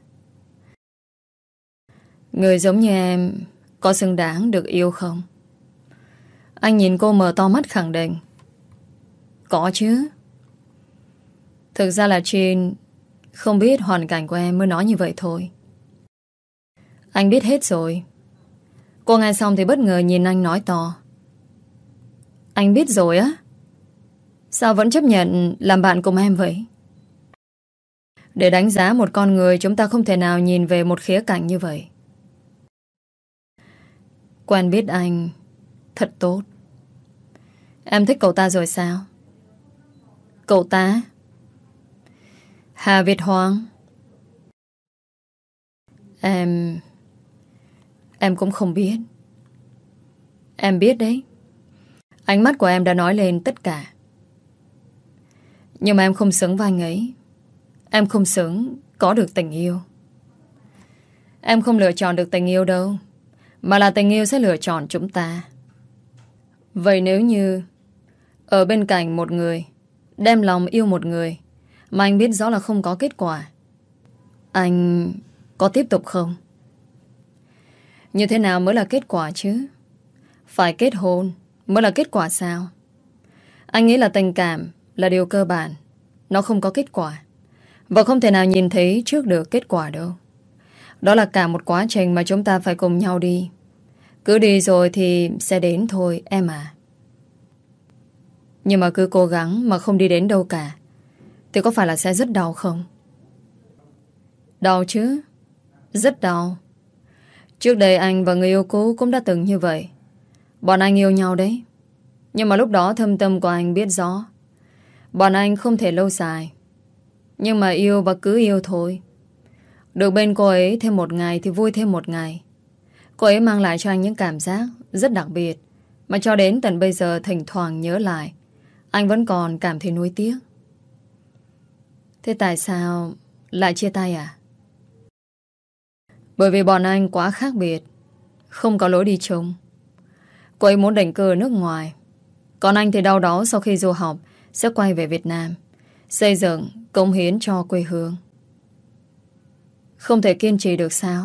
người giống như em có xứng đáng được yêu không? Anh nhìn cô mở to mắt khẳng định. Có chứ. Thực ra là Trinh không biết hoàn cảnh của em mới nói như vậy thôi. Anh biết hết rồi. Cô nghe xong thì bất ngờ nhìn anh nói to. Anh biết rồi á? Sao vẫn chấp nhận làm bạn cùng em vậy? Để đánh giá một con người, chúng ta không thể nào nhìn về một khía cạnh như vậy. Quen biết anh thật tốt. Em thích cậu ta rồi sao? Cậu ta? Hà Việt Hoàng? Em cũng không biết. Em biết đấy. Ánh mắt của em đã nói lên tất cả. Nhưng mà em không xứng với anh ấy. Em không xứng có được tình yêu. Em không lựa chọn được tình yêu đâu, mà là tình yêu sẽ lựa chọn chúng ta. Vậy nếu như ở bên cạnh một người, đem lòng yêu một người mà anh biết rõ là không có kết quả, anh có tiếp tục không? Như thế nào mới là kết quả chứ? Phải kết hôn mới là kết quả sao? Anh nghĩ là tình cảm là điều cơ bản. Nó không có kết quả, và không thể nào nhìn thấy trước được kết quả đâu. Đó là cả một quá trình mà chúng ta phải cùng nhau đi. Cứ đi rồi thì sẽ đến thôi em à. Nhưng mà cứ cố gắng mà không đi đến đâu cả thì có phải là sẽ rất đau không? Đau chứ. Rất đau. Trước đây anh và người yêu cũ cũng đã từng như vậy. Bọn anh yêu nhau đấy. Nhưng mà lúc đó thâm tâm của anh biết rõ bọn anh không thể lâu dài. Nhưng mà yêu và cứ yêu thôi. Được bên cô ấy thêm một ngày thì vui thêm một ngày. Cô ấy mang lại cho anh những cảm giác rất đặc biệt mà cho đến tận bây giờ thỉnh thoảng nhớ lại, anh vẫn còn cảm thấy nuối tiếc. Thế tại sao lại chia tay à? Bởi vì bọn anh quá khác biệt, không có lối đi chung. Cô ấy muốn định cư ở nước ngoài, còn anh thì đau đáu sau khi du học sẽ quay về Việt Nam, xây dựng, cống hiến cho quê hương. Không thể kiên trì được sao?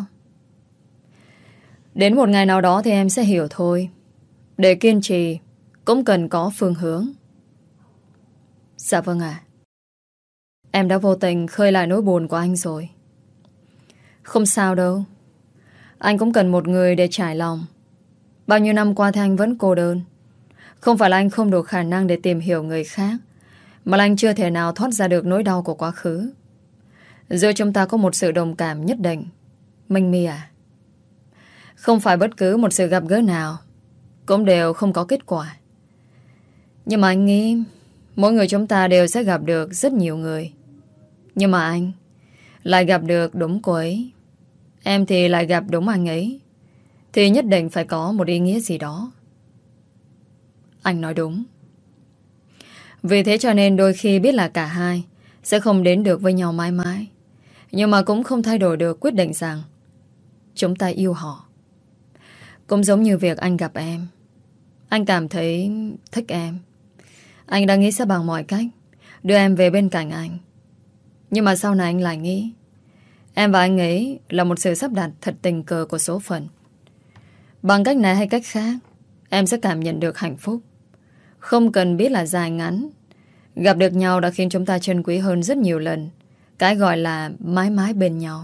Đến một ngày nào đó thì em sẽ hiểu thôi. Để kiên trì cũng cần có phương hướng. Dạ vâng ạ. Em đã vô tình khơi lại nỗi buồn của anh rồi. Không sao đâu. Anh cũng cần một người để trải lòng. Bao nhiêu năm qua thì anh vẫn cô đơn. Không phải là anh không đủ khả năng để tìm hiểu người khác, mà là anh chưa thể nào thoát ra được nỗi đau của quá khứ. Giữa chúng ta có một sự đồng cảm nhất định. Minh My à, không phải bất cứ một sự gặp gỡ nào cũng đều không có kết quả. Nhưng mà anh nghĩ mỗi người chúng ta đều sẽ gặp được rất nhiều người. Nhưng mà anh lại gặp được đúng cô ấy, em thì lại gặp đúng anh ấy, thì nhất định phải có một ý nghĩa gì đó. Anh nói đúng. Vì thế cho nên đôi khi biết là cả hai sẽ không đến được với nhau mãi mãi, nhưng mà cũng không thay đổi được quyết định rằng chúng ta yêu họ. Cũng giống như việc anh gặp em, anh cảm thấy thích em. Anh đã nghĩ sẽ bằng mọi cách đưa em về bên cạnh anh. Nhưng mà sau này anh lại nghĩ em và anh ấy là một sự sắp đặt thật tình cờ của số phận. Bằng cách này hay cách khác, em sẽ cảm nhận được hạnh phúc. Không cần biết là dài ngắn. Gặp được nhau đã khiến chúng ta trân quý hơn rất nhiều lần cái gọi là mãi mãi bên nhau.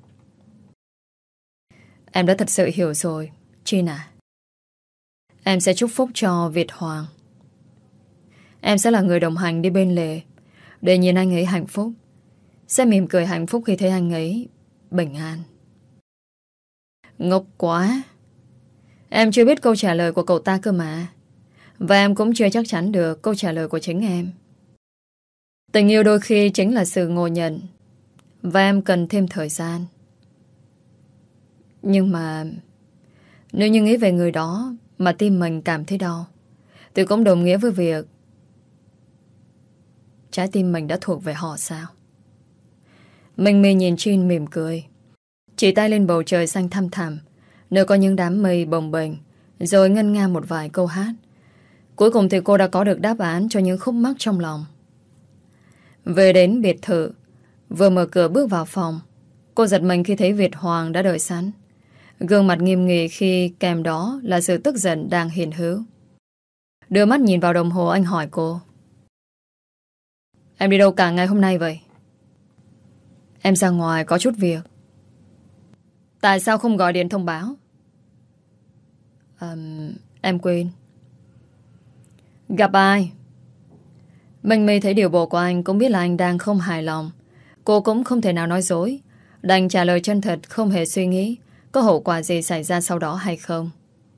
Em đã thật sự hiểu rồi, Trinh à. Em sẽ chúc phúc cho Việt Hoàng. Em sẽ là người đồng hành đi bên lề để nhìn anh ấy hạnh phúc, sẽ mỉm cười hạnh phúc khi thấy anh ấy bình an. Ngốc quá. Em chưa biết câu trả lời của cậu ta cơ mà. Và em cũng chưa chắc chắn được câu trả lời của chính em. Tình yêu đôi khi chính là sự ngộ nhận, và em cần thêm thời gian. Nhưng mà nếu như nghĩ về người đó mà tim mình cảm thấy đau, thì cũng đồng nghĩa với việc trái tim mình đã thuộc về họ sao? Minh nhìn Trinh mỉm cười, chỉ tay lên bầu trời xanh thăm thẳm, nơi có những đám mây bồng bềnh, rồi ngân nga một vài câu hát. Cuối cùng thì cô đã có được đáp án cho những khúc mắc trong lòng. Về đến biệt thự, vừa mở cửa bước vào phòng, cô giật mình khi thấy Việt Hoàng đã đợi sẵn. Gương mặt nghiêm nghị khi kèm đó là sự tức giận đang hiện hữu. Đưa mắt nhìn vào đồng hồ, anh hỏi cô: Em đi đâu cả ngày hôm nay vậy? Em ra ngoài có chút việc. Tại sao không gọi điện thông báo? Em quên. Gặp ai? Minh thấy điều bộ của anh, cũng biết là anh đang không hài lòng. Cô cũng không thể nào nói dối, đành trả lời chân thật, không hề suy nghĩ có hậu quả gì xảy ra sau đó hay không.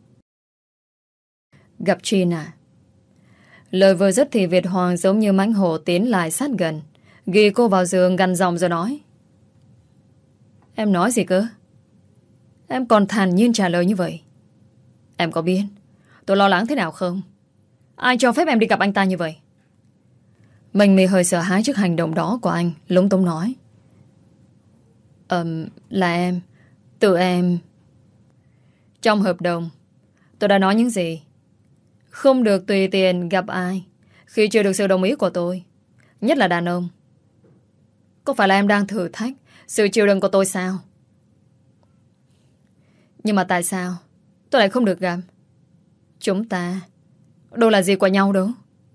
Gặp Trinh à? Lời vừa dứt thì Việt Hoàng giống như mãnh hổ tiến lại sát gần, ghi cô vào giường gằn giọng rồi nói: Em nói gì cơ? Em còn thản nhiên trả lời như vậy. Em có biết tôi lo lắng thế nào không? Ai cho phép em đi gặp anh ta như vậy? Mình hơi sợ hãi trước hành động đó của anh, lúng túng nói: Là em. Tự em. Trong hợp đồng tôi đã nói những gì? Không được tùy tiện gặp ai khi chưa được sự đồng ý của tôi, nhất là đàn ông. Có phải là em đang thử thách sự chịu đựng của tôi sao? Nhưng mà tại sao tôi lại không được gặp? Chúng ta đâu là gì của nhau đâu.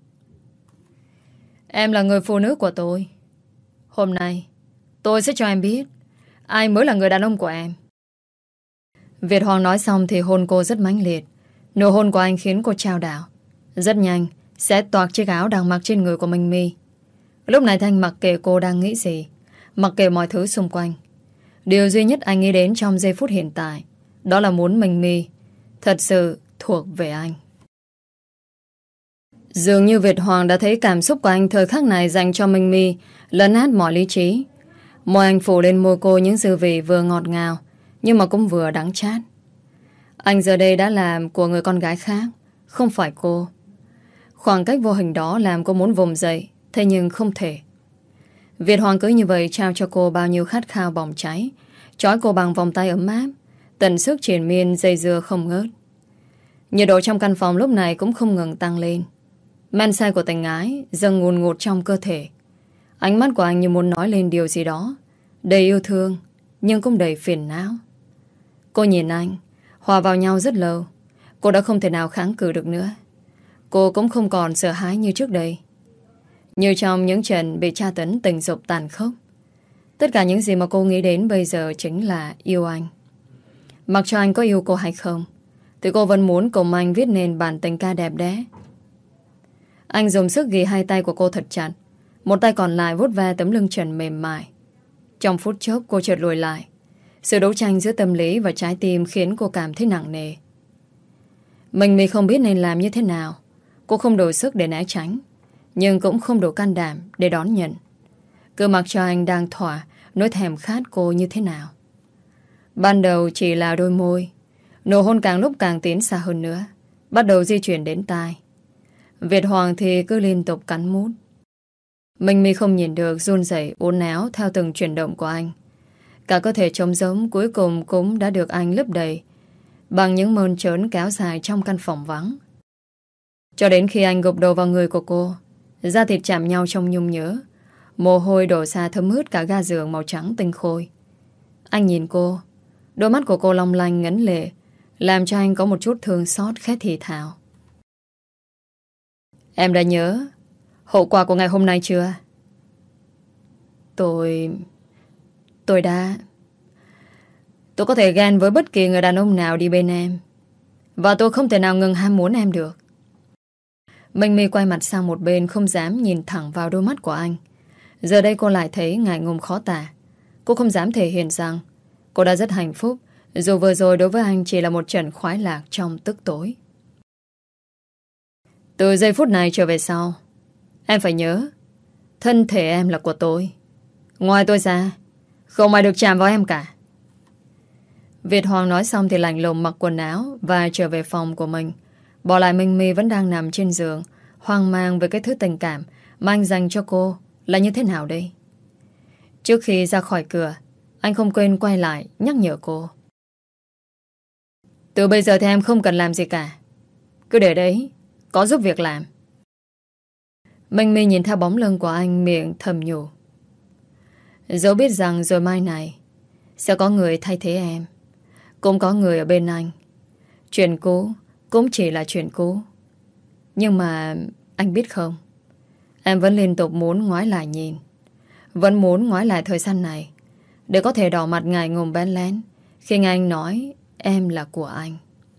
Em là người phụ nữ của tôi. Hôm nay tôi sẽ cho em biết ai mới là người đàn ông của em. Việt Hoàng nói xong thì hôn cô rất mãnh liệt. Nụ hôn của anh khiến cô chao đảo. Rất nhanh sẽ toạc chiếc áo đang mặc trên người của Minh. Lúc này Thanh mặc kệ cô đang nghĩ gì, mặc kệ mọi thứ xung quanh. Điều duy nhất anh nghĩ đến trong giây phút hiện tại, đó là muốn Minh thật sự thuộc về anh. Dường như Việt Hoàng đã thấy cảm xúc của anh thời khắc này dành cho Minh lấn át mọi lý trí. Môi anh phủ lên môi cô những dư vị vừa ngọt ngào, nhưng mà cũng vừa đắng chát. Anh giờ đây đã làm của người con gái khác, không phải cô. Khoảng cách vô hình đó làm cô muốn vùng dậy, thế nhưng không thể. Việt Hoàng cứ như vậy trao cho cô bao nhiêu khát khao bỏng cháy, trói cô bằng vòng tay ấm áp, tần sức triền miên dây dưa không ngớt. Nhiệt độ trong căn phòng lúc này cũng không ngừng tăng lên. Men say của tình ái dâng ngùn ngụt trong cơ thể. Ánh mắt của anh như muốn nói lên điều gì đó, đầy yêu thương nhưng cũng đầy phiền não. Cô nhìn anh, hòa vào nhau rất lâu. Cô đã không thể nào kháng cự được nữa. Cô cũng không còn sợ hãi như trước đây. Như trong những trận bị tra tấn tình dục tàn khốc. Tất cả những gì mà cô nghĩ đến bây giờ chính là yêu anh. Mặc cho anh có yêu cô hay không, thì cô vẫn muốn cùng anh viết nên bản tình ca đẹp đẽ. Anh dùng sức ghi hai tay của cô thật chặt, một tay còn lại vuốt ve tấm lưng trần mềm mại. Trong phút chốc cô chợt lùi lại. Sự đấu tranh giữa tâm lý và trái tim khiến cô cảm thấy nặng nề. Mình không biết nên làm như thế nào. Cô không đủ sức để né tránh, nhưng cũng không đủ can đảm để đón nhận. Cứ mặc cho anh đang thỏa nỗi thèm khát cô như thế nào. Ban đầu chỉ là đôi môi, nụ hôn càng lúc càng tiến xa hơn nữa, bắt đầu di chuyển đến tai. Việt Hoàng thì cứ liên tục cắn mút. Mình không nhìn được, run rẩy uốn éo theo từng chuyển động của anh. Cả cơ thể trống rỗng cuối cùng cũng đã được anh lấp đầy bằng những mơn trớn kéo dài trong căn phòng vắng. Cho đến khi anh gục đầu vào người của cô, da thịt chạm nhau trong nhung nhớ, mồ hôi đổ ra thấm ướt cả ga giường màu trắng tinh khôi. Anh nhìn cô, đôi mắt của cô long lanh ngấn lệ, làm cho anh có một chút thương xót khẽ thì thào: Em đã nhớ hậu quả của ngày hôm nay chưa? Tôi đã... Tôi có thể ghen với bất kỳ người đàn ông nào đi bên em, và tôi không thể nào ngừng ham muốn em được. Minh quay mặt sang một bên, không dám nhìn thẳng vào đôi mắt của anh. Giờ đây cô lại thấy ngại ngùng khó tả. Cô không dám thể hiện rằng cô đã rất hạnh phúc, dù vừa rồi đối với anh chỉ là một trận khoái lạc trong tức tối. Từ giây phút này trở về sau, em phải nhớ, Thân thể em là của tôi. Ngoài tôi ra, không ai được chạm vào em cả. Việt Hoàng nói xong thì lạnh lùng mặc quần áo và trở về phòng của mình. Bỏ lại Minh My vẫn đang nằm trên giường, hoang mang về cái thứ tình cảm mà anh dành cho cô là như thế nào đây. Trước khi ra khỏi cửa, anh không quên quay lại nhắc nhở cô. Từ bây giờ thì em không cần làm gì cả. Cứ để đấy, có giúp việc làm. Minh My nhìn theo bóng lưng của anh, miệng thầm nhủ. Dẫu biết rằng rồi mai này sẽ có người thay thế em, cũng có người ở bên anh. Chuyện cũ cũng chỉ là chuyện cũ. Nhưng mà anh biết không, em vẫn liên tục muốn ngoái lại nhìn, vẫn muốn ngoái lại thời gian này để có thể đỏ mặt ngại ngùng bén lén khi nghe anh nói em là của anh.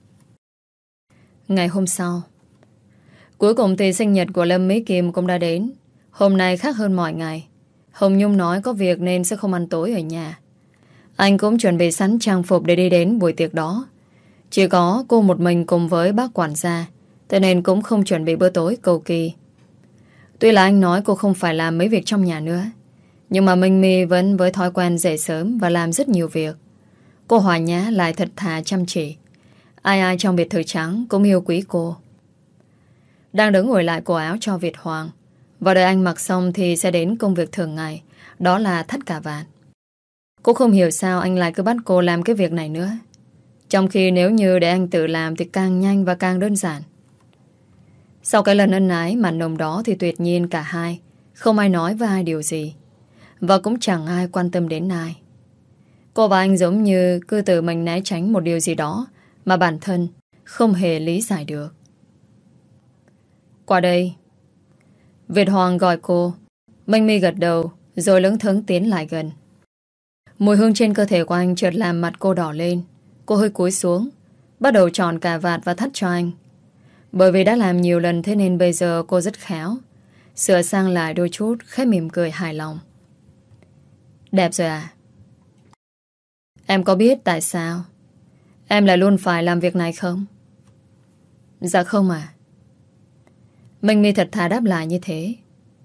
Ngày hôm sau, cuối cùng thì sinh nhật của Lâm Mỹ Kim cũng đã đến. Hôm nay khác hơn mọi ngày. Hồng Nhung nói có việc nên sẽ không ăn tối ở nhà. Anh cũng chuẩn bị sẵn trang phục để đi đến buổi tiệc đó. Chỉ có cô một mình cùng với bác quản gia, thế nên cũng không chuẩn bị bữa tối cầu kỳ. Tuy là anh nói cô không phải làm mấy việc trong nhà nữa, nhưng mà Minh My vẫn với thói quen dậy sớm và làm rất nhiều việc. Cô hòa nhã lại thật thà chăm chỉ. Ai ai trong biệt thự trắng cũng yêu quý cô. Đang đứng ngồi lại cổ áo cho Việt Hoàng, và đợi anh mặc xong thì sẽ đến công việc thường ngày, đó là thắt cà vạt. Cô không hiểu sao anh lại cứ bắt cô làm cái việc này nữa, trong khi nếu như để anh tự làm thì càng nhanh và càng đơn giản. Sau cái lần ân ái mặn nồng đó thì tuyệt nhiên cả hai không ai nói với ai điều gì, và cũng chẳng ai quan tâm đến ai. Cô và anh giống như cứ tự mình né tránh một điều gì đó mà bản thân không hề lý giải được. Qua đây. Việt Hoàng gọi cô. Minh My gật đầu rồi lững thững tiến lại gần. Mùi hương trên cơ thể của anh chợt làm mặt cô đỏ lên. Cô hơi cúi xuống, bắt đầu chọn cà vạt và thắt cho anh. Bởi vì đã làm nhiều lần thế nên bây giờ cô rất khéo, sửa sang lại đôi chút, khẽ mỉm cười hài lòng. Đẹp rồi à? Em có biết tại sao em lại luôn phải làm việc này không? Dạ không à. Minh My thật thà đáp lại như thế.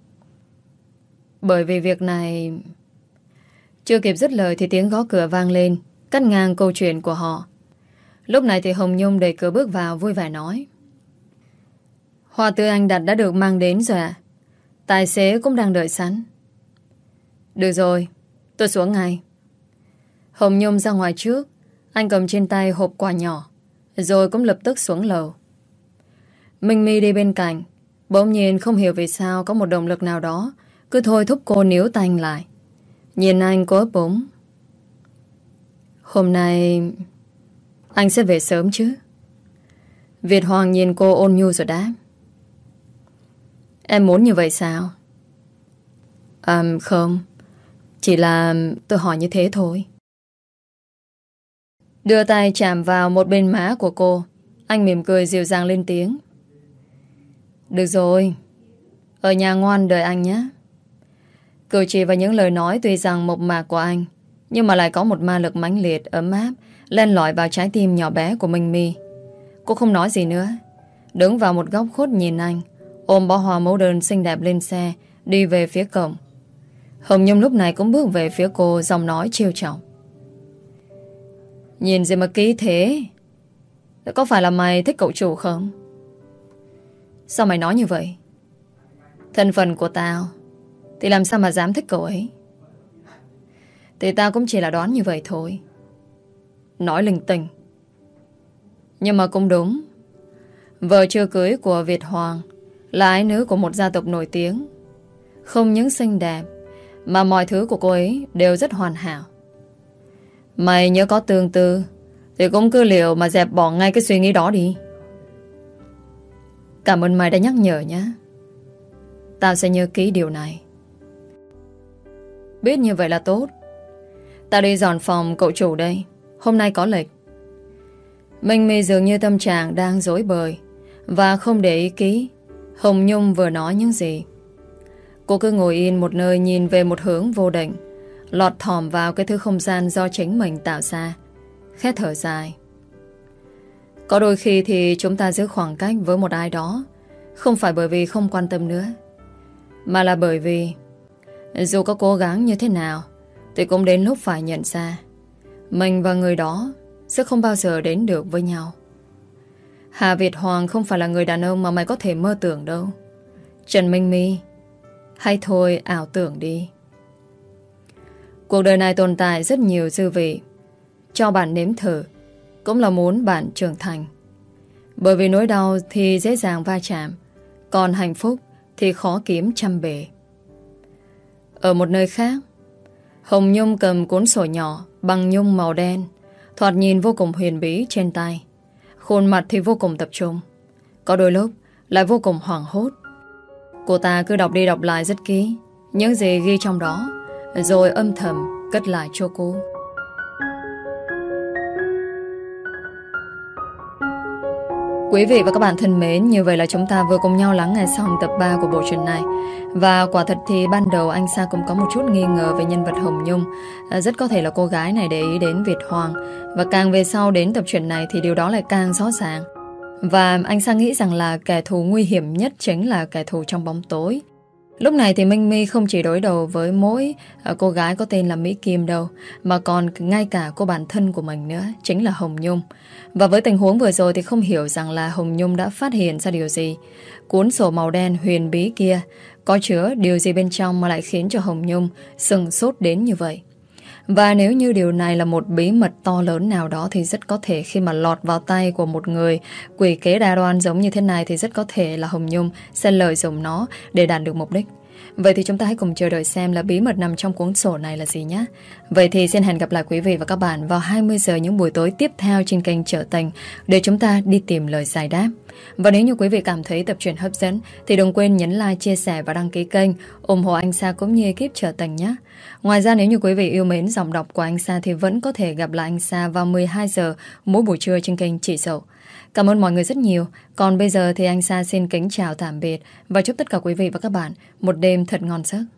Bởi vì việc này... Chưa kịp dứt lời thì tiếng gõ cửa vang lên, cắt ngang câu chuyện của họ. Lúc này thì Hồng Nhung đẩy cửa bước vào vui vẻ nói. Hoa tươi anh đặt đã được mang đến rồi à? Tài xế cũng đang đợi sẵn. Được rồi, tôi xuống ngay. Hồng Nhung ra ngoài trước. Anh cầm trên tay hộp quà nhỏ, rồi cũng lập tức xuống lầu. Minh My đi bên cạnh. Bỗng nhiên không hiểu vì sao có một động lực nào đó cứ thôi thúc cô níu tay anh lại. Nhìn anh cô ấp úng. Hôm nay anh sẽ về sớm chứ? Việt Hoàng nhìn cô ôn nhu rồi đáp. Em muốn như vậy sao? Không. Chỉ là tôi hỏi như thế thôi. Đưa tay chạm vào một bên má của cô. Anh mỉm cười dịu dàng lên tiếng. Được rồi, ở nhà ngoan đợi anh nhé. Cử chỉ và những lời nói tuy rằng mộc mạc của anh, nhưng mà lại có một ma lực mãnh liệt, ấm áp len lỏi vào trái tim nhỏ bé của Minh My. Cô không nói gì nữa, đứng vào một góc khuất nhìn anh, ôm bó hoa mẫu đơn xinh đẹp lên xe, đi về phía cổng. Hồng Nhung lúc này cũng bước về phía cô, giọng nói trêu chọc. Nhìn gì mà kỹ thế? Có phải là mày thích cậu chủ không? Sao mày nói như vậy? Thân phận của tao thì làm sao mà dám thích cậu ấy? Thì tao cũng chỉ là đoán như vậy thôi. Nói linh tinh. Nhưng mà cũng đúng. Vợ chưa cưới của Việt Hoàng là ái nữ của một gia tộc nổi tiếng. Không những xinh đẹp mà mọi thứ của cô ấy đều rất hoàn hảo. Mày nhớ có tương tư thì cũng cứ liều mà dẹp bỏ ngay cái suy nghĩ đó đi. Cảm ơn mày đã nhắc nhở nhé. Tao sẽ nhớ kỹ điều này. Biết như vậy là tốt. Tao đi dọn phòng cậu chủ đây. Hôm nay có lệch. Minh My dường như tâm trạng đang rối bời và không để ý kỹ Hồng Nhung vừa nói những gì. Cô cứ ngồi yên một nơi, nhìn về một hướng vô định, lọt thỏm vào cái thứ không gian do chính mình tạo ra, khẽ thở dài. Có đôi khi thì chúng ta giữ khoảng cách với một ai đó không phải bởi vì không quan tâm nữa, mà là bởi vì Dù có cố gắng như thế nào thì cũng đến lúc phải nhận ra mình và người đó sẽ không bao giờ đến được với nhau. Hà Việt Hoàng không phải là người đàn ông mà mày có thể mơ tưởng đâu. Trần Minh My, hay thôi ảo tưởng đi. Cuộc đời này tồn tại rất nhiều dư vị. Cho bạn nếm thử cũng là muốn bạn trưởng thành. Bởi vì nỗi đau thì dễ dàng va chạm, còn hạnh phúc thì khó kiếm trăm bề. Ở một nơi khác, Hồng Nhung cầm cuốn sổ nhỏ bằng nhung màu đen, thoạt nhìn vô cùng huyền bí trên tay. Khuôn mặt thì vô cùng tập trung, có đôi lúc lại vô cùng hoảng hốt. Cô ta cứ đọc đi đọc lại rất kỹ những gì ghi trong đó, rồi âm thầm cất lại cho cô. Quý vị và các bạn thân mến, như vậy là chúng ta vừa cùng nhau lắng nghe xong tập 3 của bộ truyện này. Và quả thật thì ban đầu anh Sa cũng có một chút nghi ngờ về nhân vật Hồng Nhung. Rất có thể là cô gái này để ý đến Việt Hoàng. Và càng về sau đến tập truyện này thì điều đó lại càng rõ ràng. Và anh Sa nghĩ rằng là kẻ thù nguy hiểm nhất chính là kẻ thù trong bóng tối. Lúc này thì Minh My không chỉ đối đầu với mỗi cô gái có tên là Mỹ Kim đâu, mà còn ngay cả cô bạn thân của mình nữa, chính là Hồng Nhung. Và với tình huống vừa rồi thì không hiểu rằng là Hồng Nhung đã phát hiện ra điều gì. Cuốn sổ màu đen huyền bí kia có chứa điều gì bên trong mà lại khiến cho Hồng Nhung sừng sốt đến như vậy. Và nếu như điều này là một bí mật to lớn nào đó thì rất có thể khi mà lọt vào tay của một người quỷ kế đa đoan giống như thế này thì rất có thể là Hồng Nhung sẽ lợi dụng nó để đạt được mục đích. Vậy thì chúng ta hãy cùng chờ đợi xem là bí mật nằm trong cuốn sổ này là gì nhé. Vậy thì xin hẹn gặp lại quý vị và các bạn vào 20 giờ những buổi tối tiếp theo trên kênh Trở Tình để chúng ta đi tìm lời giải đáp. Và nếu như quý vị cảm thấy tập truyện hấp dẫn thì đừng quên nhấn like, chia sẻ và đăng ký kênh, ủng hộ anh Sa cũng như ekip Trở Tình nhé. Ngoài ra nếu như quý vị yêu mến giọng đọc của anh Sa thì vẫn có thể gặp lại anh Sa vào 12 giờ mỗi buổi trưa trên kênh Chị Dậu. Cảm ơn mọi người rất nhiều. Còn bây giờ thì anh Sa xin kính chào tạm biệt và chúc tất cả quý vị và các bạn một đêm thật ngon giấc.